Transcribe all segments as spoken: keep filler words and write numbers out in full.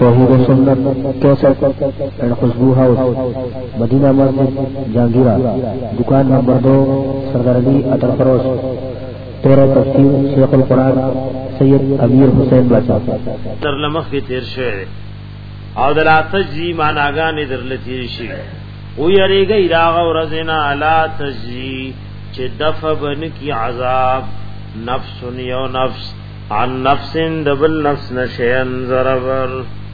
توحید و سنت کیسٹ اینڈ خوشبو ہاؤس مدینہ مسجد جہانگیرہ دکان نمبر دو سردار علی عطر فروش تیرہ تفسیر شیخ القرآن سید امیر حسین بچا در لمخ کی تیر شعر او دلا تجزی معناگان در لتیر شی او یریگی راغ و رزنا علا تجزی چه دفع بن کی عذاب نفس یو نفس عن نفس دبل نفس نشین ضربر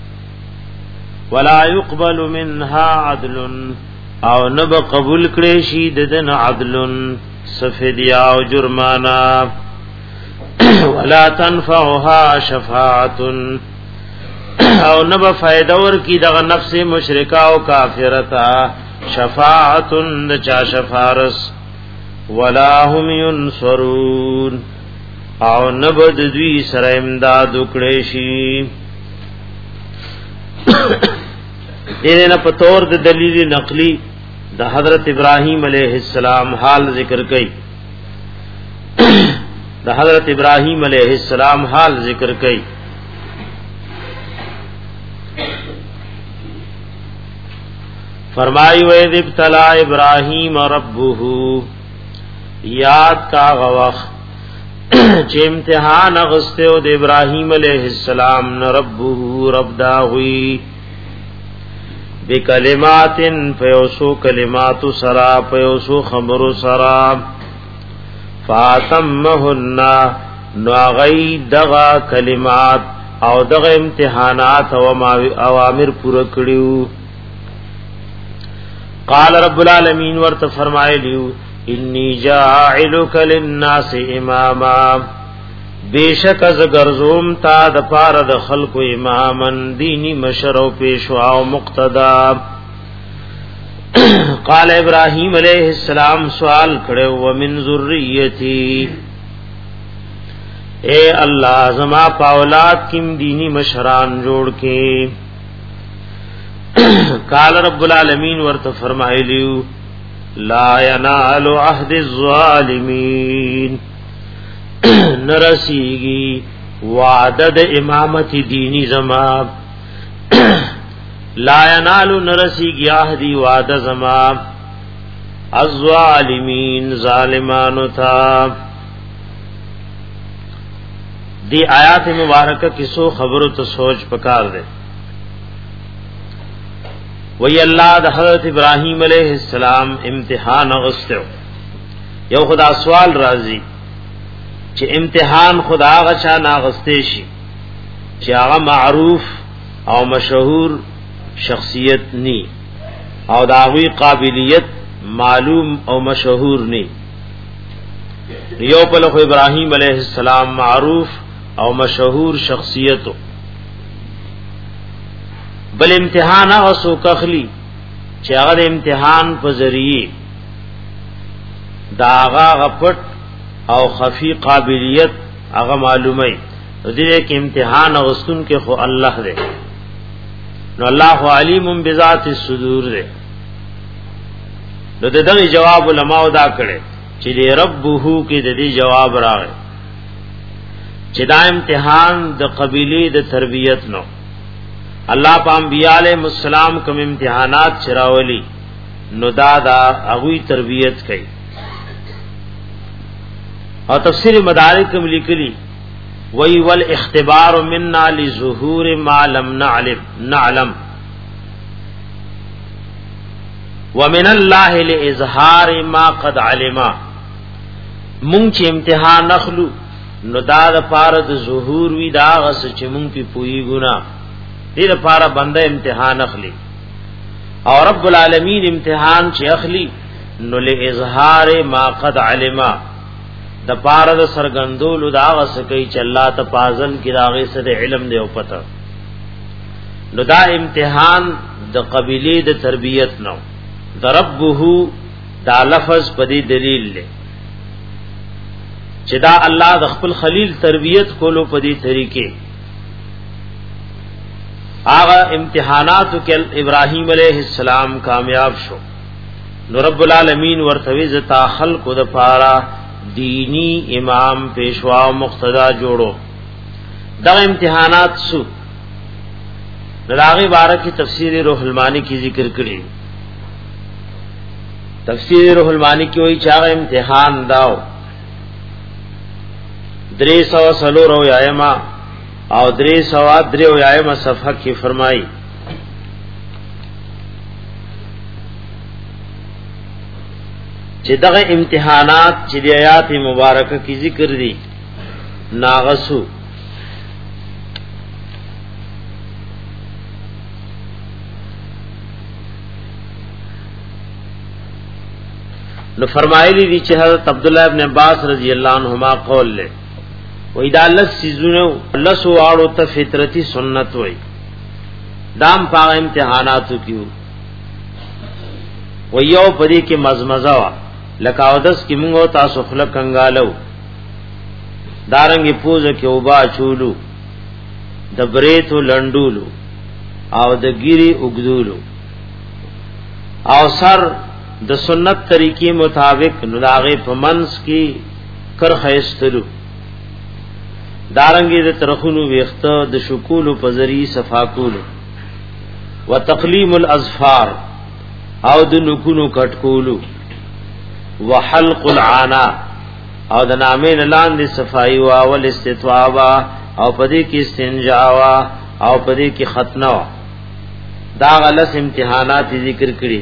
ولا يقبل منها عدل او نب قبول کړي شي ددن عدل سفدیا او جرمانا ولا تنفعها شفاعه او نب فائدہ ور کی دغه نفس مشرکا او کافرتا شفاعه چا شفارس ولا هم ينصرون او نبد دوی سره امداد وکړي شي دینه نه پتور د دلیل نقلی د حضرت ابراہیم علیہ السلام حال ذکر کړي د حضرت ابراہیم علیہ السلام حال ذکر کړي فرمایي و اذ ابتلا ابراہیم ربه یاد کا غوخ چې امتحان غستو د ابراهیم علیه السلام نه ربه رب دا وی بکلمات فیوسو کلمات سرا فیوسو خبر سرا فاتمهن نو غی دغه کلمات او دغه امتحانات او اوامر پوره کړیو قال رب العالمین ورته فرمایلیو انی جاعلک للناس اماما بیشک از گرزوم تا د پار د خلق امامن دینی مشر او پیشوا او مقتدا قال ابراہیم علیہ السلام سوال کړو و من ذریتی اے اللہ زما پاولاد کیم دینی مشران جوړ کې قال رب العالمین ورته فرمایلیو لا ينال عهد الظالمین نرسیگی وعدد امامت دینی زما لا ينال نرسیگی عهدی وعد زما الظالمین ظالمانو تا دی آیات مبارکہ کسو خبرو تو سوچ پکار دے وی اللہ د حضرت ابراہیم علیہ السلام امتحان غستو یو خدا سوال راضی چې امتحان خدا غچا ناغسته شي چې هغه معروف او مشهور شخصیت نی او داوی قابلیت معلوم او مشهور نی یو په لخوا ابراہیم علیہ السلام معروف او مشهور شخصیتو بل امتحان هغه سو کخلی چې هغه امتحان په ذریعے دا هغه غپټ او خفی قابلیت هغه معلومه دې کې امتحان غستون کې خو الله دې نو الله علیم بذات الصدور دې نو دغه جواب علماء دا کړي چې ربه کې دې جواب راغی چې دا امتحان د قبیله د تربیت نو اللہ پا انبیاء علیہ السلام کم امتحانات چراولی نو دادا اغوی تربیت کئی اور تفسیر مدارک کم لکلی وی والاختبار مننا لظہور ما لم نعلم نعلم ومن اللہ لإظہار ما قد علما مونږ چې امتحان نخلو نو دادا پارد ظہور وی دا غس چې مونږ پی پوئی گنا دې لپاره بنده امتحان اخلي او رب العالمین امتحان چې اخلي نو له اظهار ما قد علما د پاره د سرګندول دا وسکي چې الله ته پازل کې راغې سره علم دی او پته نو دا امتحان د قبيله د تربيت نو دربه دا لفظ په دې دلیل له چې دا الله د خپل خلیل تربيت کولو په دې طریقې آغا امتحاناتو کې ابراہیم علیہ السلام کامیاب شو نو رب العالمین ورتوی زتا خلق د پارا دینی امام پیشوا مقتدا جوړو دا امتحانات سو داغي بارک کی تفسیر روح المانی کی ذکر کړي. تفسیر روح المانی کی وہی چاغه امتحان داو درې سو سلور او یایما او درې سو درې او یایما صفحه کی فرمایي چې دغه امتحانات چې د آیات مبارکه کی ذکر دي ناغسو نو فرمایلی دي چې حضرت عبد الله ابن عباس رضی الله عنهما قول له وې دا لس سيزونو لس واړو ته فطرتي سنت وې دام پاغه امتحاناتو کیو و یو پدې کې مزمزه وا لکاودس کې موږ تاسو خلک کنګالو دارنګي پوزه کې وبا چولو د بریتو لندولو او د ګيري وګدولو او سر د سنت طریقې مطابق نلاغه پمنس کی کر خیستلو دارنګي د ترخونو ویخته د شکول او پزری صفاکولو وتقلیم الاظفار او د نکونو کټکولو وحلق العانا او د نامې لاندې صفائی او اول استطوابا او پدې کې استنجاوا او پدې کې ختنه دا غلس امتحانات ذکر کړی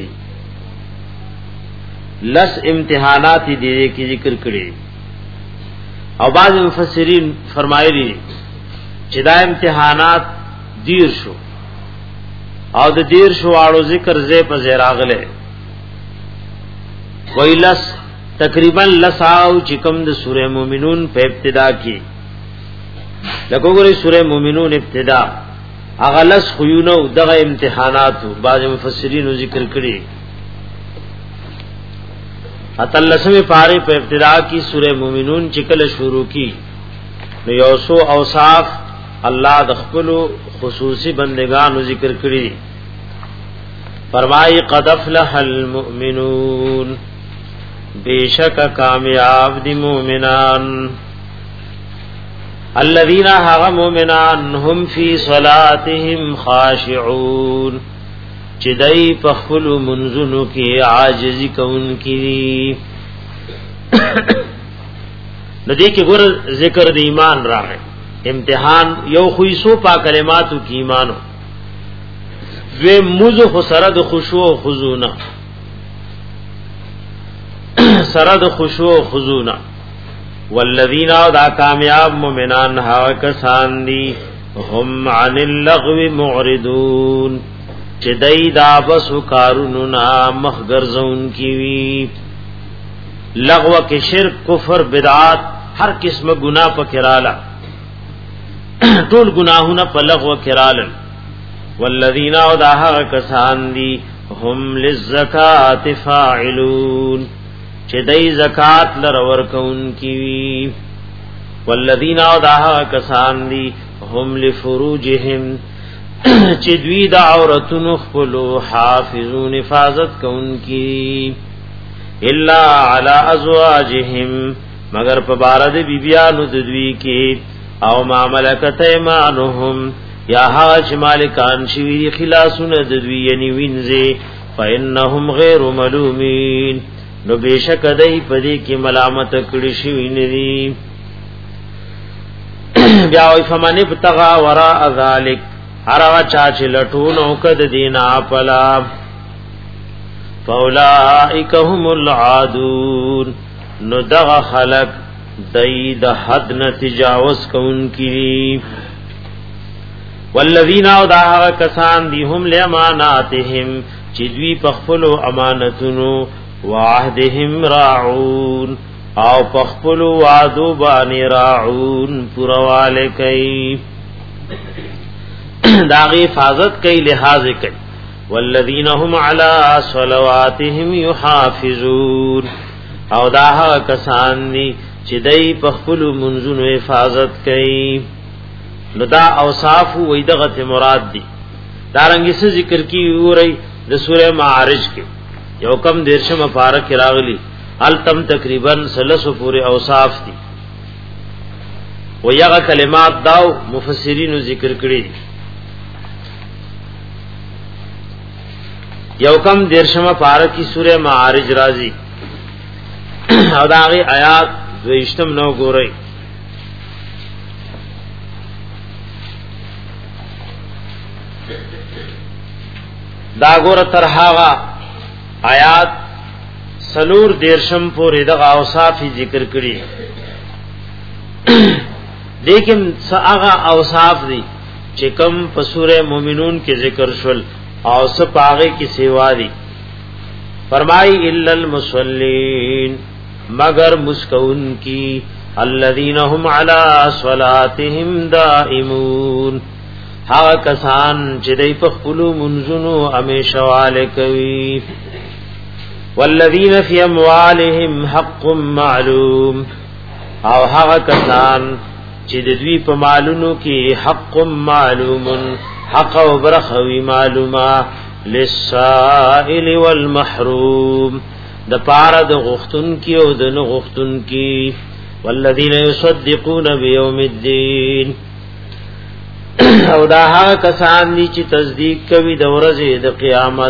لس امتحانات دې کې ذکر کړي او بعض مفسرین فرمایلی چې دا امتحانات دیر شو او د دیر شو اړو ذکر زې په زیراغله ویلس تقریبا لساو چې کوم د سوره مومنون په ابتدا کې لکه ګورې سوره مومنون ابتدا اغلس خيونو دغه امتحانات بعض مفسرین ذکر کړي اتلسوی پاری په ابتدا کی سورہ مومنون چکل شروع کی نو یوسو اوصاف الله د خپل خصوصی بندگانو ذکر کړی فرمای قد افلح المؤمنون بیشک کامیاب دی مومنان الذين ها مومنان هم فی صلاتهم خاشعون چې دای په خپل منځونو کې عاجزی کوونکی ندی کې ګور ذکر د ایمان راغی امتحان یو خوې سو پا کلماتو کې ایمانو و موذ سره د خشوع او خضوع سره د خشوع او خضوع والذین دا کامیاب مومنان ها کسان دي هم عن اللغو معرضون چې دای دا بس کارونو نا مخګرزون کی وی لغو کې شرک کفر بدعات هر قسمه ګناه پکراله ټول ګناهونه په لغو کراله والذین اودها کسان دی هم للزکات فاعلون چې دای زکات لرور کون کی وی والذین اودها کسان دی هم لفروجهم چې دوی د عورتونو خپل حافظون حفاظت کوونکی الا علی ازواجهم مگر په بارد بیبیانو د دوی کې او ما ملکت ایمانهم یا حاج مالکان شوی خلاصون د دوی یعنی وینځه فانهم غیر ملومین نو بشک دای پدې کې ملامت کړي شوی ندي بیا وی فمن ابتغى وراء ذلك هروا چا چې لټونو کد دینا پلا فاولائک هم العادون نو دغه خلق دای د حد نه تجاوز کوونکی والذین اودها کسان دی هم لاماناتهم چې دوی په خپل امانتونو وعهدهم راعون او په خپل وعدو باندې راعون پرواله کوي داغی حفاظت کئی لحاظ کئی والذین هم علی صلواتهم یحافظون او داها کسان دی چې دای په خپل منځونو حفاظت کئی نو دا اوصاف وې دغه مراد دي دارنګ څه ذکر کی وری د سوره معارج کې یو کم دیرشم فارق راغلی التم تقریبا سلسو پورے اوصاف دي و یغه کلمات داو مفسرین ذکر کړی یو کم دیرشمه پارا کی سورہ معارج رازی او داغی آیات دویشتم نو گو رئی دا گور ترحاغا آیات سلور دیرشم پوری دغا اوصافی ذکر کری لیکن ساغا اوصاف دی چکم پسور مومنون کے ذکر شل او سپاغے کی سیوا دی فرمائی الا المصلین مگر مسکون کی الذین هم علی صلاتهم دائمون ها کسان چې دای په خپل منځونو همیشواله کوي والذین فی اموالهم حق معلوم او ها کسان چې د دوی په مالونو کې حق معلوم حق او برخوی معلومه للسائل والمحروم د پاره د غختن کی او د نه غختن کی والذین یصدقون بیوم الدین او دا هغه کسان دي چې تصدیق کوي د ورځې د قیامت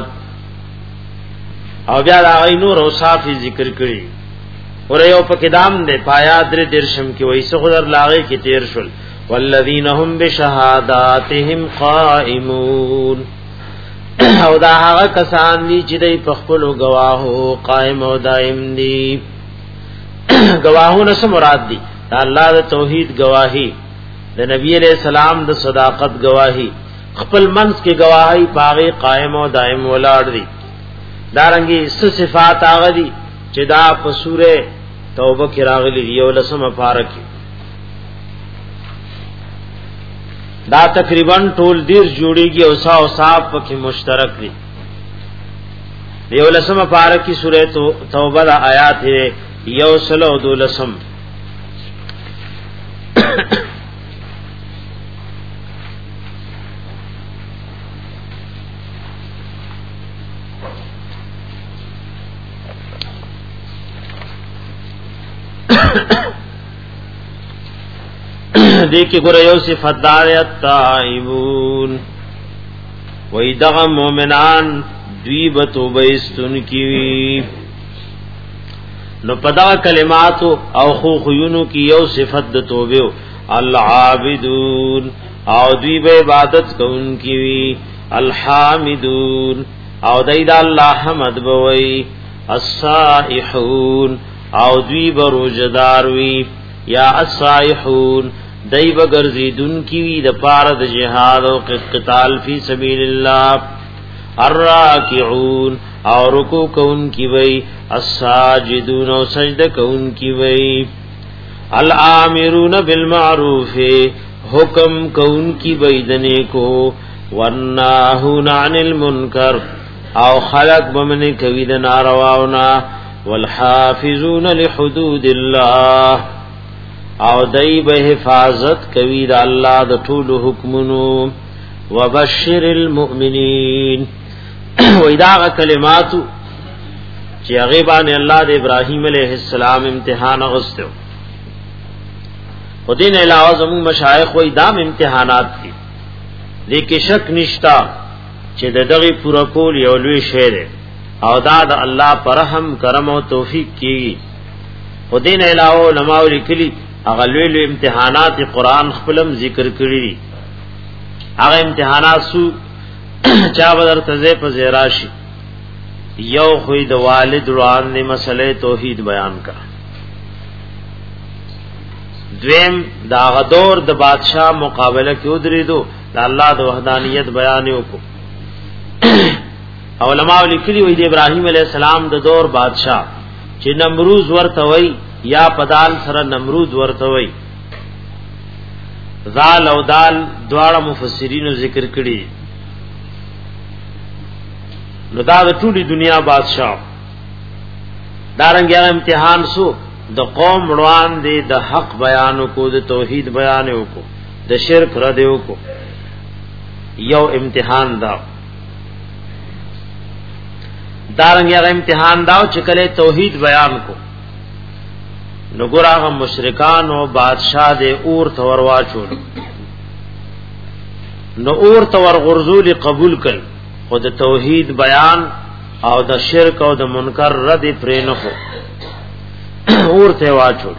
او بیا دا غینور او صافي ذکر کړي اور یو پکې دام دې پایا در درشم کې وایي څو در لاغې کې تیر شول والذین هم بشهاداتهم قائمون او دا هغه کسان دي چې د خپل گواهو قائم او دائم دي گواهونه سم مراد دي الله د توحید گواہی د نبی علیہ السلام د صداقت گواہی خپل منس کې گواہی پاغه قائم او دائم ولاړ دي دارنګي س صفات هغه دي چې دا په سوره توبه کې راغلي یو لسمه پارکه دا تقریبا ټول دیر جوړیږي او سا او صاحب پکې مشترک دي یو لسمه پارکه سوره توبه د آیات یو سلو دو لسم دیکھیں گورا یو صفت داریت تائبون وی دغا مومنان دوی بتوبیستن کیوی نو پدا کلماتو او خوخیونو کی یو صفت د توبیو العابدون او دوی با عبادت کون کیوی الحامدون او دید اللہ حمد بوئی السائحون او دوی بروجداروی یا السائحون دای بغرزیدون کی وی د پاره د جهاد او قتال فی سبیل الله الراکعون او رکوع کون کی وی الساجدون او سجده کون کی وی الامرون بالمعروف حکم کون کی وی دنے کو والناهون عن المنکر او خلق بمن کوي د نارواونا والحافظون لحدود الله او دای به حفاظت کوي د الله د ټول حکمونو وبشر المؤمنین و اذا کلمات چې هغه باندې الله د ابراهیم علیه السلام امتحان غوښتو خدین علاوه زمو مشایخ و ادم امتحانات دي لیکن شک نشتا چې د دغه پورا کول یو لوی شی دی او دا د الله پر رحم کرم او توفیق کیږي خدین علاوه علماء لیکلي هغه لوی لوی امتحانات قرآن خپلم ذکر کړی دي هغه امتحانات سو چا بدر تزه په زیراشي یو خوې د والد روان نه مسله توحید بیان کا دویم دا غدور د بادشاہ مقابله کې ودریدو د الله د وحدانیت بیان وکړو علماء لیکلي وي د ابراهیم علیه السلام د دور بادشاہ چې نمروز ورته وای یا پدال سره نمرود ورته وای زال او دال دواړه مفسرینو ذکر کړي نو دا د ټولي دنیا بادشاہ دارنګ یې امتحان سو د قوم روان دي د حق بیان کو د توحید بیان کو د شرک رد کو یو امتحان دا دارنګ یې امتحان دا چې کله توحید بیان کو نو ګراغه مشرکان او بادشاہ دې اور تور واچول نو اور تور غرزول قبول کړ خود توحید بیان او د شرک او د منکر رد پرې نه هو اورته واچو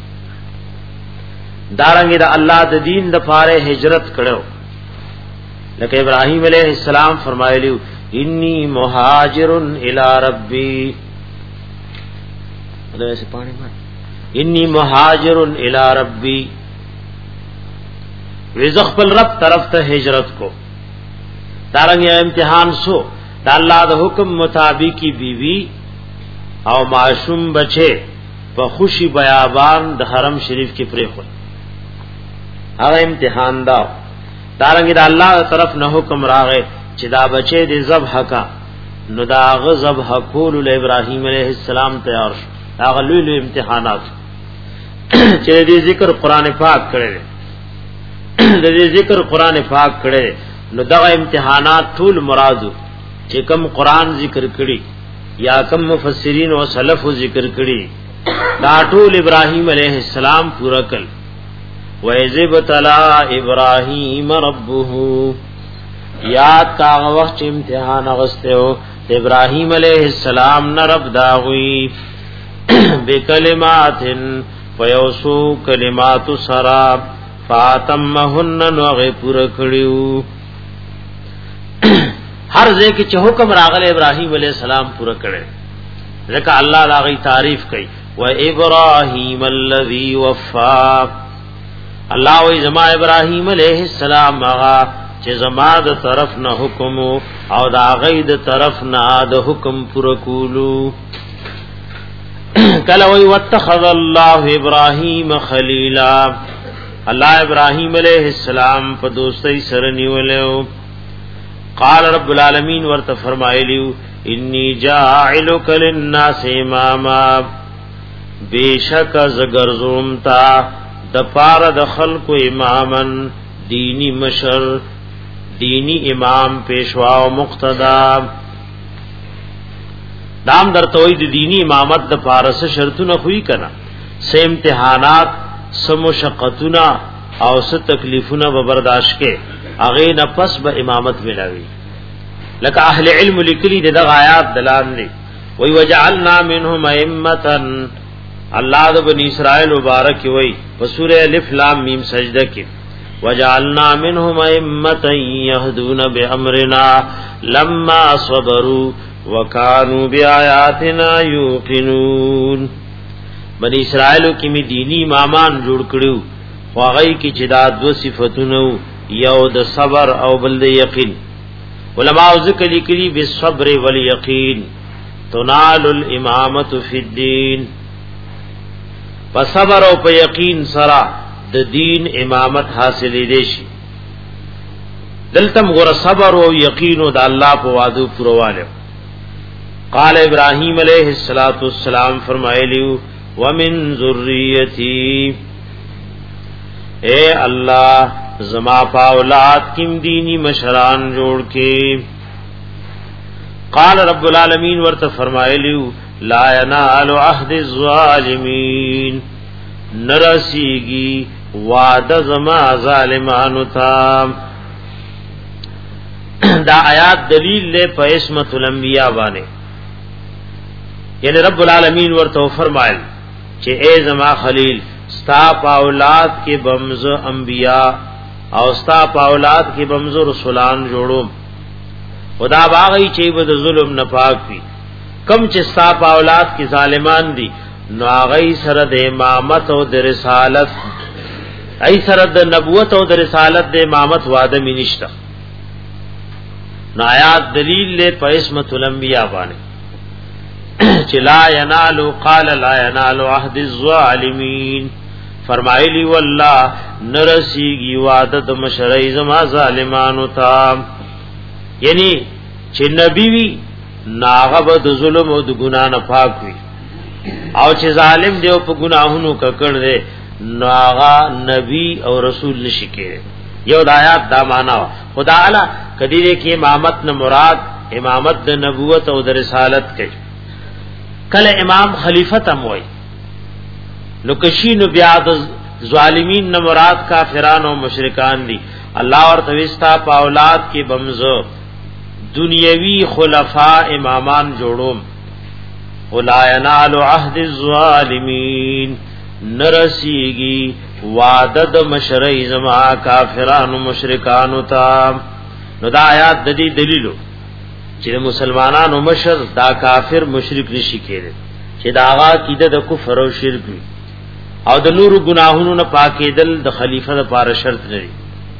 دارنګ د الله د دین د فاره هجرت کړو لکه ابراهیم علیہ السلام فرمایلیو انی مهاجر الی ربی دا ایسے پانی مات انی مهاجر الی ربی رزق پل رب طرف ته ہجرت کو دارنګ امتحان سو دا الله د حکم مطابقی بیوی او معصوم بچے په خوشی بیابان د حرم شریف کې پرې خو هغه امتحان دا دارنګ د الله طرف نه حکم راغې چې دا بچے د ذبح کا نو دا غ ذبح کول ل ابراهیم علیہ السلام تیار شو هغه لوی لوی امتحانات چې دې ذکر قران پاک کړي دې ذکر قران پاک کړي نو دا امتحانات ټول مرادو چې کوم قران ذکر کړي یا کوم مفسرین او سلف ذکر کړي دا ټول ابراهیم علیہ السلام پورا کړ وَإِذِ ابْتَلَى إِبْرَاهِيمَ رَبُّهُ یاد کا وخت امتحان غسته او ابراهیم علیہ السلام نه رب داوی بکلمات فیوسو کلمات سراب فاتمهن نوغه پورا کړیو هر ځای کې چې حکم راغله ابراهیم علیہ السلام پورا کړي ځکه الله دا غي تعریف کوي و ابراهیم الذی وفا الله وی زما ابراهیم علیہ السلام هغه چې زما د طرف نه حکم او دا غي د طرف نه د حکم پورا کولو کله وی واتخذ الله ابراهیم خلیلا الله ابراهیم علیہ السلام په دوستۍ سره نیولیو قال رب العالمین ورته فرمایلیو انی جاعلک للناس اماما بیشک زګرزوم تا د پار د خلق امامن دینی مشر دینی امام پیشوا او مقتدا دام در توحید دینی امامت د پارس شرطونه خوې کنا سه امتحانات سم مشقتونه او سه تکلیفونه به برداشت کې اغه نه پس به امامت ملاوي لکه اهل علم لیکلي دغه آیات دلان دي وی وجعلنا منهم ائمه الله د بنی اسرائیل مبارک وی په سوره الف لام میم سجده کې وجعلنا منهم ائمه يهدون بامرنا لما صبروا وكانوا بآياتنا يوقنون بنی اسرائیل کې می دینی امامان جوړ کړو واغی کی چې دا دو صفاتونه یو د صبر او بل د یقین علماء ذکر لیکلي بالصبر والیقین تنال الامامه فی الدین په صبر او په یقین سره د دین امامت حاصلې دي شي دلتم غره صبر او یقین د الله په وعده پرواله قال ابراهیم علیہ الصلوۃ والسلام فرمایلیو ومن ذریتی اے اللہ زما پا اولاد کم دینی مشران جوڑ کے قال رب العالمین ورت فرمایلیو لا ینال عهد الظالمین نرسیگی وعد زما ظالمانو تا دا آیات دلیل لے پا اسمت الانبیاء بانے یعنی رب العالمین ورته فرمایل چې اے زما خلیل ستا په اولاد کې بمز انبیاء او ستا په اولاد کې بمز رسولان جوړو خدا باغی چې بد ظلم نه پاک وي کم چې ستا په اولاد کې ظالمان دي نو هغه سره د امامت او د رسالت ای سره د نبوت او د رسالت د امامت وعده می نشته نو آیات دلیل له په اسمت الانبیاء باندې چې لا ینالو قال لا ینالو عهد الظالمین فرمایلی والله نرسیږي وعده د مشرای زما ظالمانو ته یعنی چې نبی وی ناغه د ظلم او د ګنا نه پاک وي او چې ظالم دی په ګناهونو ککړ دی ناغه نبی او رسول نشي کېږي یو د آیات دا معنا خدا اعلی کدی کې امامت نه مراد امامت د نبوت او د رسالت کوي کله امام خلیفہ تم وای نو کشینو بیا د ظالمین نه مراد کافران او مشرکان دي الله ورته وستا په اولاد کې بمزو دنیوی خلفاء امامان جوړوم ولا ینال عهد الظالمین نرسیگی وعده د مشرع زما کافرانو مشرکانو تا. نو دا آیات د دې دلیلو چې مسلمانانو مشر دا کافر مشرک نشي کېږي چې دا هغه کیده د کفر او شرک وي او د نور ګناهونو نه پاکېدل د خلیفہ لپاره شرط لري.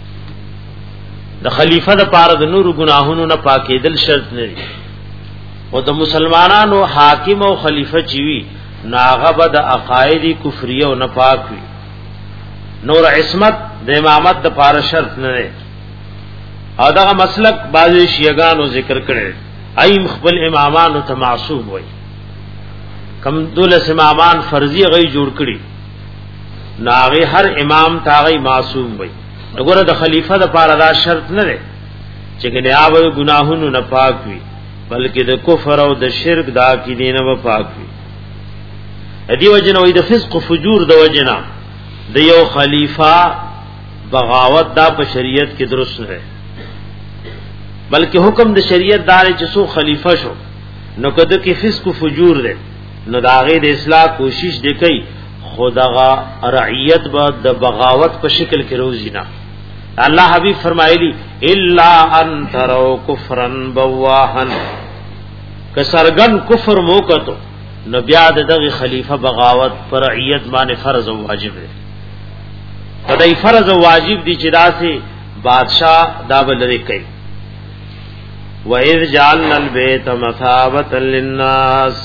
د خلیفہ لپاره د نور ګناهونو نه پاکېدل شرط لري او د مسلمانانو حاکم او خلیفہ چې وي ناغه د عقاید کفریه او نه پاک وي. نور عصمت د امامت د لپاره شرط نه لري او دغه مسلک بعض شیعاګانو ذکر کړي ایم خپل امامانو ته معصوم وي کم دولس امامان فرضی غي جوړ کړي ناغه هر امام تاغي معصوم وي. وګوره د خلیفہ د پاره دا شرط نه دی چې ګناه او ګناهونو نه پاک وي بلکې د کفر او د شرک دا کې دینه و پاک وي. ادي وجنه وي د فسق او فجور د وجنه د یو خلیفہ بغاوت دا په شریعت کې درست نه بلکې حکم د شریعت دار چې سو خلیفہ شو نو کده کې فسق او فجور ده نو داغه د اصلاح کوشش دی کوي خدغه رعیت به د بغاوت په شکل کې روزي نه. الله حبیب فرمایلی الا ان تروا کفرا بواحا کسرغن کفر موکتو نو بیا دغه خلیفہ بغاوت پر رعیت باندې فرض او واجب دی. کدی فرض او واجب دی چې داسې بادشاہ دا بلری کوي. وَإِذْ جَعَلْنَا الْبَيْتَ مَثَابَةً لِلنَّاسِ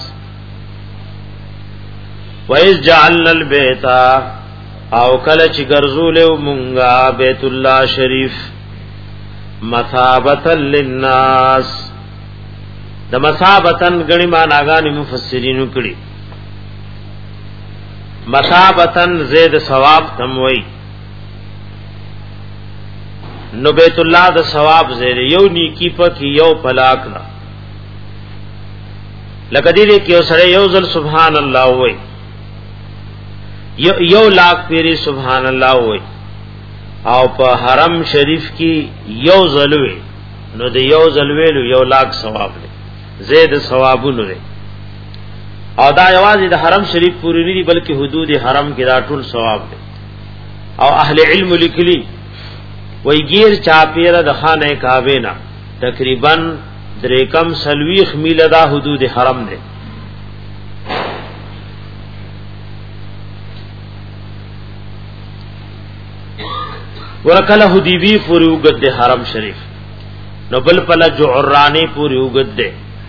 وَإِذْ جَعَلْنَا الْبَيْتَ او کله چې ګرځولیو مونږه بیت الله شریف مثابةً للناس د مثابتن غنی معناګانی مفسرینو کړي. مثابتن زید ثواب تم وای نو بیت الله د ثواب زید یو نیکی پک یو پلاک نا لکه دې کې یو سره یو ځل سبحان الله وای یو یو لاک پیری سبحان الله وای او په حرم شریف کې یو ځل وای نو د یو ځل ویلو یو لاک ثواب دی زید ثوابونه دی. او دا یوازې د حرم شریف پوری نه دی بلکې حدود حرم کې دا ټول ثواب دی. او اهل علم لیکلي وای غیر چاپیره د خانه کعبه نه تقریبا درې کم سلويخ میله دا حدود حرم دی. ورکل حدیبی پوری وګد دی حرم شریف نو بل پلا جعرانی پوری وګد دی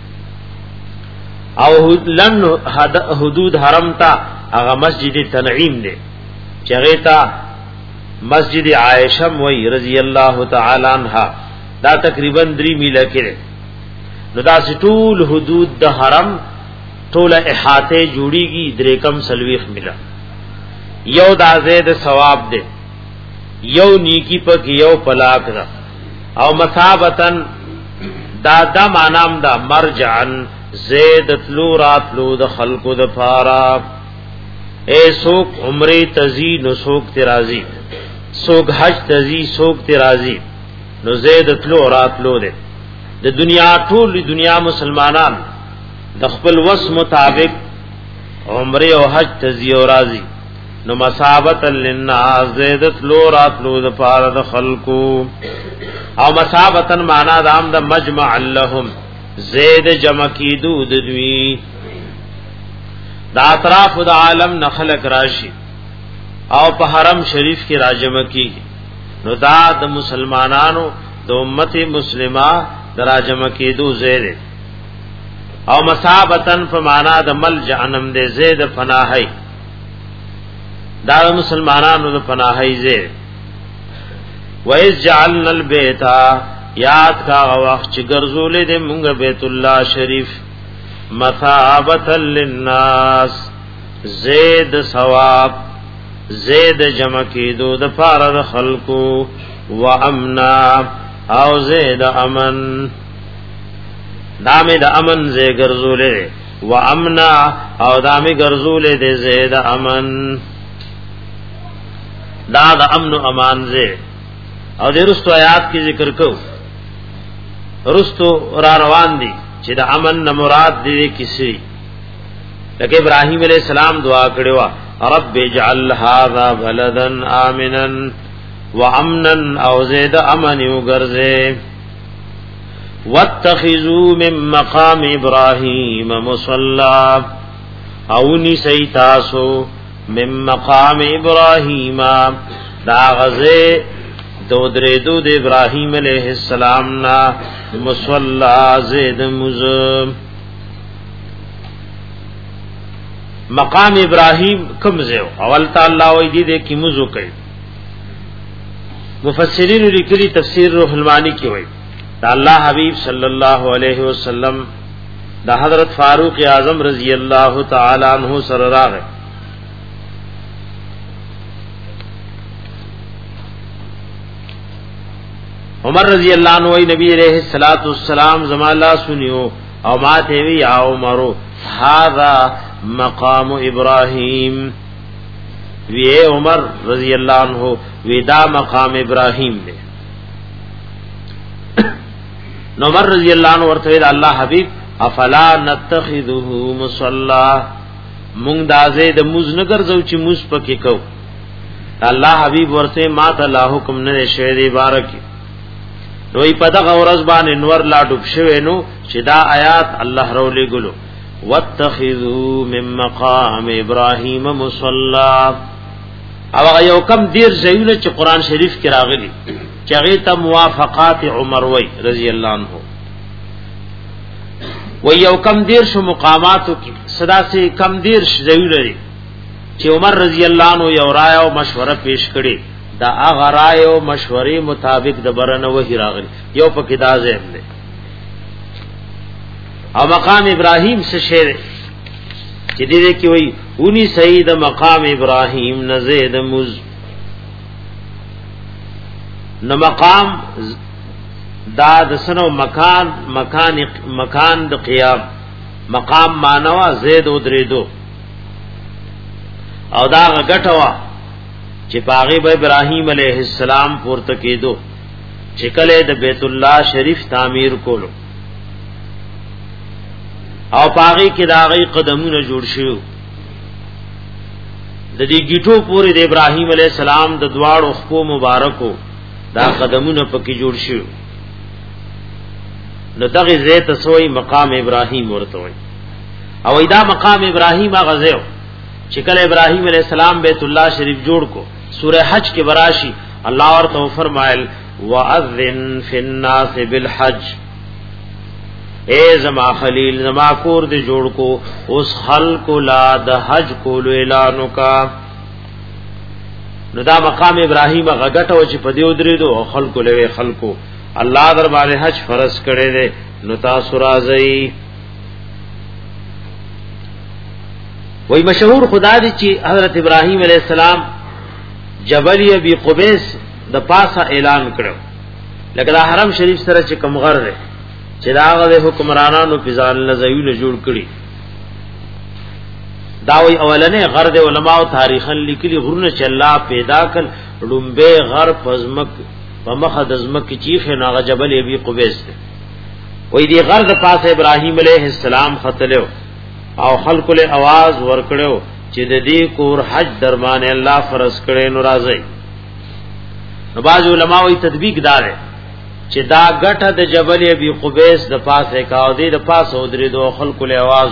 او لن حدود حرم تا هغه مسجد تنعیم دی چغه تا مسجد عائشہ وی رضی اللہ تعالی عنها دا تقریبا درې میله کې نو دا ټول حدود د حرم ټول احاطه جوړیږي درې کم سلويخ میله. یو دا زید ثواب دی یو نیکی پک یو پلاک دا او مثابتن دا دا معنام دا مرجعن زیدت لو رات لو دا خلقو دا پارا اے سوک عمری تزی نو سوک ترازی سوک حج تزی سوک ترازی نو زیدت لو رات لو دے دا دنیا ټول دنیا مسلمانان د خپل وس مطابق عمره او حج تزی او رازی نو مسابت للناس زیدت لو رات لو د پاره د خلقو او مسابتن معنا د ام د مجمع لهم زید جمع کی دود دوی دا اطراف د عالم نخلق راشی او په حرم شریف کې راجم کی نو دا د مسلمانانو د امت مسلمه دراجم کی دو زید او مسابتن فمانا د ملجأ نم د زید پناهی دا مسلمانانو د پناهی زید. وَإِذْ جَعَلْنَا الْبَيْتَ یاد کا وخت چې ګرځولې د مونږ بیت الله شریف مثابة للناس زید ثواب زید جمع کېدو د پاره د خلقو و امنا او زید امن دامه د امن زې ګرځولې و امنا او دامه ګرځولې د زید امن دا د امن او امان زې او د رستو آیات کی ذکر کو رستو را روان دي چې د امن نه مراد دې کیسي لکه ابراهيم عليه السلام دعا کړو رب اجعل هذا بلدا امنا وامنا او زید امن وغرزه واتخذوا من مقام ابراهيم مصلى او نسی تاسو من مقام ابراهيم دا غزه دو درې دو د ابراهيم عليه السلام نا مصلى زید مز مقام ابراهيم کوم زو اول تعالی وې دې دې کی مزو کوي مفسرین لیکلي تفسیر روح المانی کی وې الله حبیب صلی الله علیه وسلم دا حضرت فاروق اعظم رضی اللہ تعالی عنہ سره راغ عمر رضی اللہ عنہ وی نبی علیہ الصلوۃ والسلام زما اللہ سنیو او ما ته وی یا عمر هذا مقام ابراہیم وی عمر رضی اللہ عنہ وی دا مقام ابراہیم دے نو عمر رضی اللہ عنہ ورته اللہ حبیب افلا نتخذه مصلا مونږ دازه د موز نګر زو چې موز پکې کو الله حبیب ورته ما ته الله حکم نه شه دی بارک نو په دغه ورځ باندې نور لا ډوب شوه نو چې دا آیات الله رولې ګلو واتخذوا من مقام ابراهيم مصلا او یو کم دیر ځایونه چې قران شریف کې راغلي چې هغه ته موافقات عمر وی رضی الله عنه و یو کم دیر شو مقاماتو کی صدا سے کم دیر ضرور لري چې عمر رضی الله عنه یو رائے او مشوره پیش کړي دا هغه رائے او مشورې مطابق د برنه وحی راغلی یو پکې دا زم دی او مقام ابراهیم سے شعر چې دې کې وای اونی سید مقام ابراهیم نزید مز نو مقام دا د سنو مکان مکان مکان د قیام مقام مانوا زید او دریدو او دا غټوا چې باغی به ابراهیم علیه السلام پورته کېدو چې کله د بیت الله شریف تعمیر کولو او باغی کې داغي قدمونه جوړ شو د دې گیټو پورې د ابراهیم علیه السلام د دواړو خپو مبارکو دا قدمونه پکې جوړ شو نو دغه زیت سوی مقام ابراهیم ورته وي او ایدا مقام ابراهیم هغه ځای چې کله ابراهیم علیہ السلام بیت الله شریف جوړ کو سورہ حج کې براشي الله ورته فرمایل واذن فی الناس بالحج اے زما خلیل زما کور دې جوړ کو اوس خلق لا د حج کولو اعلان وکا نو دا مقام ابراهیم هغه غټو چې په دې ودرې دو خلق له خلقو الله در باندې حج فرض کړي دي نو تاسو راځي وای مشهور خدا دي چې حضرت ابراهیم علیہ السلام جبل ابي قبيس د پاسه اعلان کړو لکه د حرم شریف سره چې کوم غر دی چې داغه حکمرانانو په ځان لزیونه جوړ کړي دا وی اولنې غر د علماو تاریخن لیکلي غرونه چې الله پیدا کړ لومبه غر پزمک په مخه د زمکه چیخه ناغه جبل ابي قبيس دی وې دی غر د پاسه ابراهيم عليه السلام خطلو او خلق له आवाज ورکړو چې د دې کور حج درمانه الله فرض کړي نو راځي نو باز علماء وی تطبیق دار چې دا غټه د جبل ابي قبيس د پاسه کاو دی د پاسه ودري دو خلق له आवाज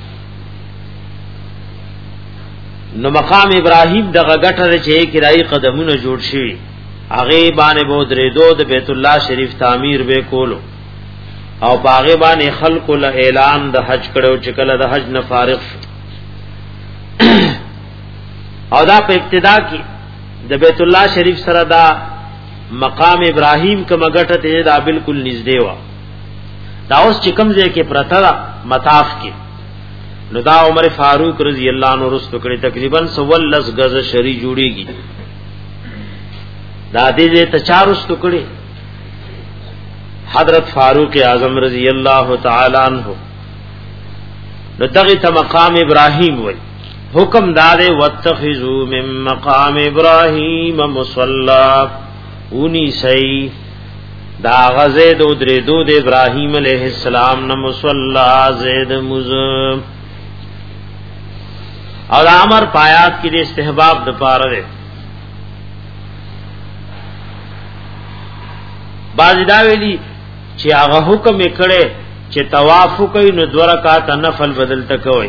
نو مقام ابراهيم دغه غټه چې کړای قدمونه جوړ شي هغه باندې بود ردو د بیت الله شریف تعمیر به کولو او باغه باندې خلق له اعلان د حج کړو چې کله د حج نه فارغ او دا په ابتدا کې د بیت الله شریف سره دا مقام ابراهیم کوم غټه ته دا بالکل نږدې و دا اوس چې کوم ځای کې پرتا مطاف کې نو دا عمر فاروق رضی الله عنه رسو کړي تقریبا سولس غز شری جوړيږي دا دې ته چارس ټکړي حضرت فاروق اعظم رضی اللہ تعالی عنہ نو دغه ته مقام ابراهیم وای حکم دار واتخذوا من مقام ابراهیم مصلا اونی سی دا غزید او درې دو د ابراهیم علیہ السلام نه مصلا زید مز او دا امر پایات کې د استحباب د پاره ده. باز دا ویلی چې هغه حکم کړي چې طواف کوي نو دو رکعات نفل بدل تکوي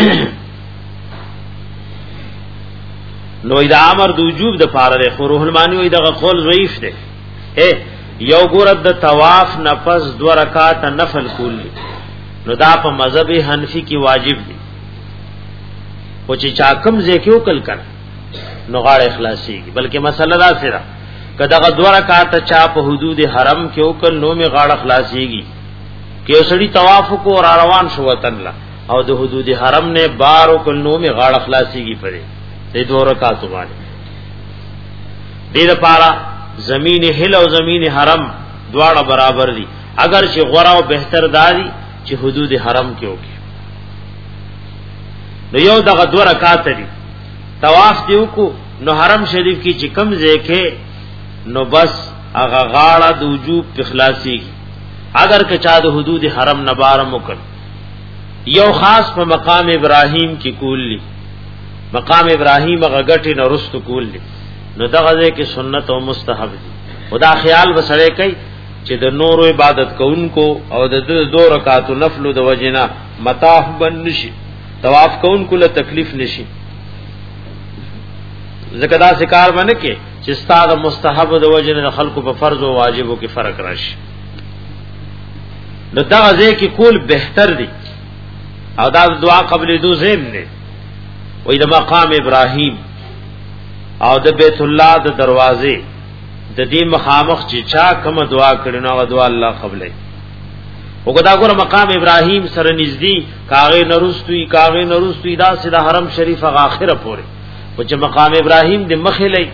نو دا امر د وجوب د پاره ده. خو روح المانی وي دغه قول ضعیف ده. اے یو ګورد د طواف نفس دو رکعات نفل کول نو دا په مذهب حنفی کې واجب دي. او چې چا کم زکیو کل کړ نو غاړه اخلاصيږي. بلکې مسله دا سره کداغه دو رکعات چا په حدود حرم کې وکړ نو می غاړه اخلاصيږي. کې سړی طواف کو را روان شو وطن لا او د حدود حرم نه بار وکړ نو می غاړه اخلاصيږي پرې دې دو رکعات باندې. دې لپاره زمین هل او زمین حرم دواړه برابر دي. اگر چې غوړه او بهتر داري چې حدود حرم کې وکړي نو یو دغه دو رکعات دي طواف دیو کو نو حرم شریف کی چې کم ځکه نو بس هغه غاړه د وجوب اخلاصي. اگر که چا د حدود حرم نه بار مکل یو خاص په مقام ابراهیم کې کولی مقام ابراهیم هغه غټي نه رست کولی نو دغه ځکه سنت او مستحب دي. خدا خیال وسره کوي چې د نور عبادت کوونکو او د دو رکعات نفل د وجنا متاح بن نشي طواف کوونکو له تکلیف نشي. ځکه دا ذکر باندې کې چې ستاسو مستحب د وجنه خلقو په فرض او واجبو کې فرق راشي نو دا ځکه کول بهتر دي. او دا دعا قبل دو زم نه وې د مقام ابراهیم او د بیت الله د دروازې د دې مخامخ چې چا کوم دعا کړي نو دعا الله قبلې. وګدا ګور مقام ابراهیم سره نږدې کاغه نرستوي کاغه نرستوي دا سید حرم شریف اخره پورې او چې مقام ابراهیم د مخې لې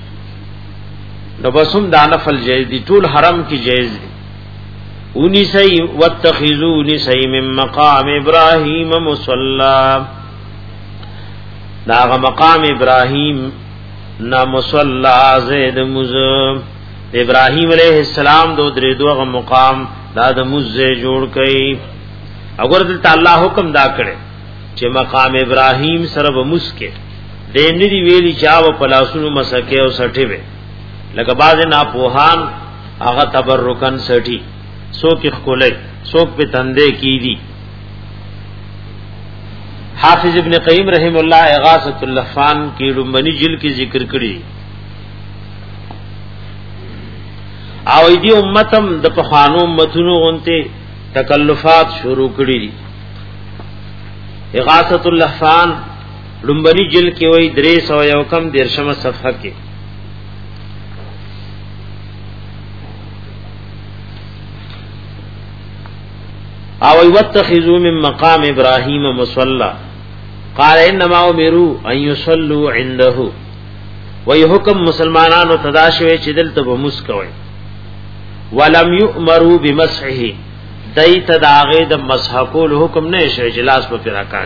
نو بسم دا نفل جایز دي ټول حرم کې جایز دي. اونی سی واتخذونی سی من مقام ابراهیم مصلا دا مقام ابراهیم نا مصلا زید مز ابراهیم علیہ السلام دو درې دوغه مقام دا د مزه جوړ کړي. اگر دلته الله حکم دا کړي چې مقام ابراهیم سره به مسکه دیني دی ویلی چاو پلاسونو مسکه او سټي وي لکه باز نه پوهان هغه تبرکن سټي سوک خولای سوک په تندې کی دي. حافظ ابن قیم رحم الله اغاثۃ اللحفان کی لمنی جل کی ذکر کړي او دې امتم د پخوانو امتونو غونته تکلفات شروع کړي دي. اغاثۃ اللحفان لمبنی جل کې وای درې سو یو کم درشمه صفحه کې او واتخذوا من مقام ابراهيم مصلى قال انما امروا ان يصلوا عنده وای حکم مسلمانانو تداشوي چې دلته به مسکوي ولم يؤمروا بمسحه دایته داغه د مسح کول حکم نه شي اجلاس په فراکان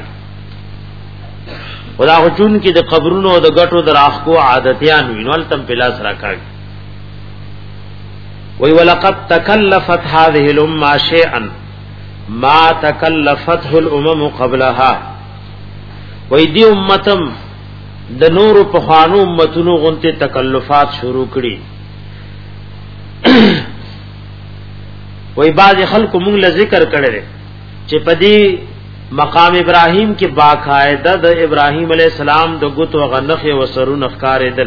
خدا حجون کې د قبرونو او د غټو دراخ کو عادتيان وینول تم پلاس راکاږي. وی ولقد تکلفت هذه الامه شيئا ما تکلفته الامم قبلها وی دی امتم د نور په خوانو امتونو غنته تکلفات شروع کړي. وی باز خلق مونږ له ذکر کړي چې پدی مقام ابراهیم کې باقاعده د ابراهیم علی السلام د غوت او غنخ او سرون افکار دل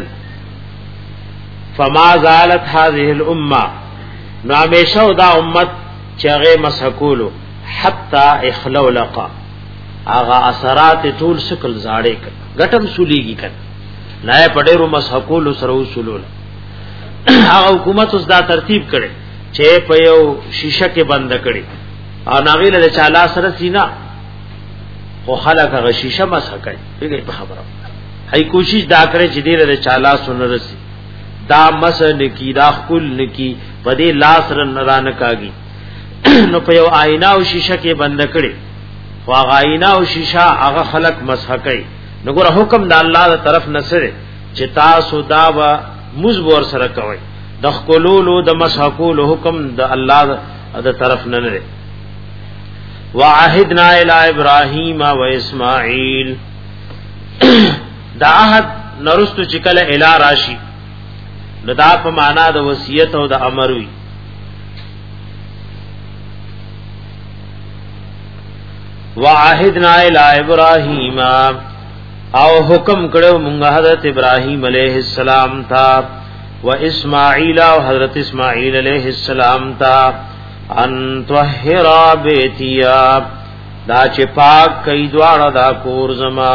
فما زالت هذه الامه نو همیشه دا امت چغه مسحکولو حتا اخلو لقا اغا اثرات طول شکل زاړې ک غټم سولېږي ک نه پډېرو مسحکولو سره وسولول هغه حکومت اوس دا ترتیب کړي چې په یو شیشه کې بند کړي او ناغیل له چالا سره سینا خو خلک هغه شیشه مسح کوي پیږي په خبره هي کوشش دا کړي چې دې له چالا سنرسي دا مسن کی دا خپل نکی پدې لاس رن ران کاږي نو په یو آینه او شیشه کې بند کړي خو هغه آینه او شیشه هغه خلق مسح کوي. نو ګره حکم د الله تر طرف نسره چې تاسو دا وا مزبور سره کوي د خلولو د مسحقول حکم د الله د طرف نه لري. وعهدنا الى ابراهيم و اسماعيل دا عهد نرستو چکل الى راشي نو دا په معنا د وصیت او د امر وی. وعهدنا الى ابراهيم او حکم کړو مونږ حضرت ابراهيم عليه السلام تا و اسماعیل او حضرت اسماعیل علیہ السلام تا ان طهر بیتیا دا چې پاک کای دواړه دا کور زما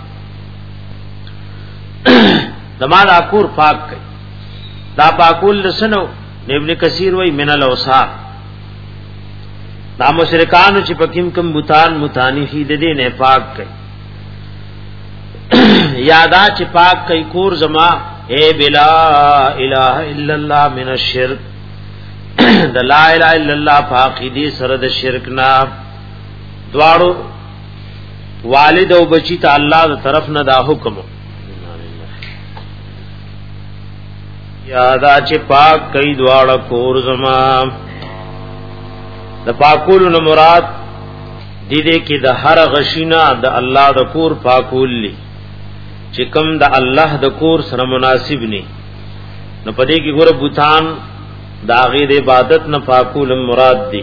زما دا کور پاک کای دا پاکول لسنو. ابن کثیر وای من الاوثان دا مشرکان چې پکیم کم بوتان متانی فی د دې نه پاک کای یادا چې پاک کای کور زما اے بلا الہ الا اللہ من الشرک د لا الہ الا اللہ فاقیدی سره د شرک نا دواړو والد او بچی ته الله تر طرف نه دا حکم یادا چې پاک کای دواړه کور زما د پاکولو نه مراد دې دې کې د هر غشینا د الله د کور پاکول لی چې کوم د الله د کور سره مناسب ني نو پدې کې ګوره بوتان دا غیر عبادت نه پاکول مراد دي.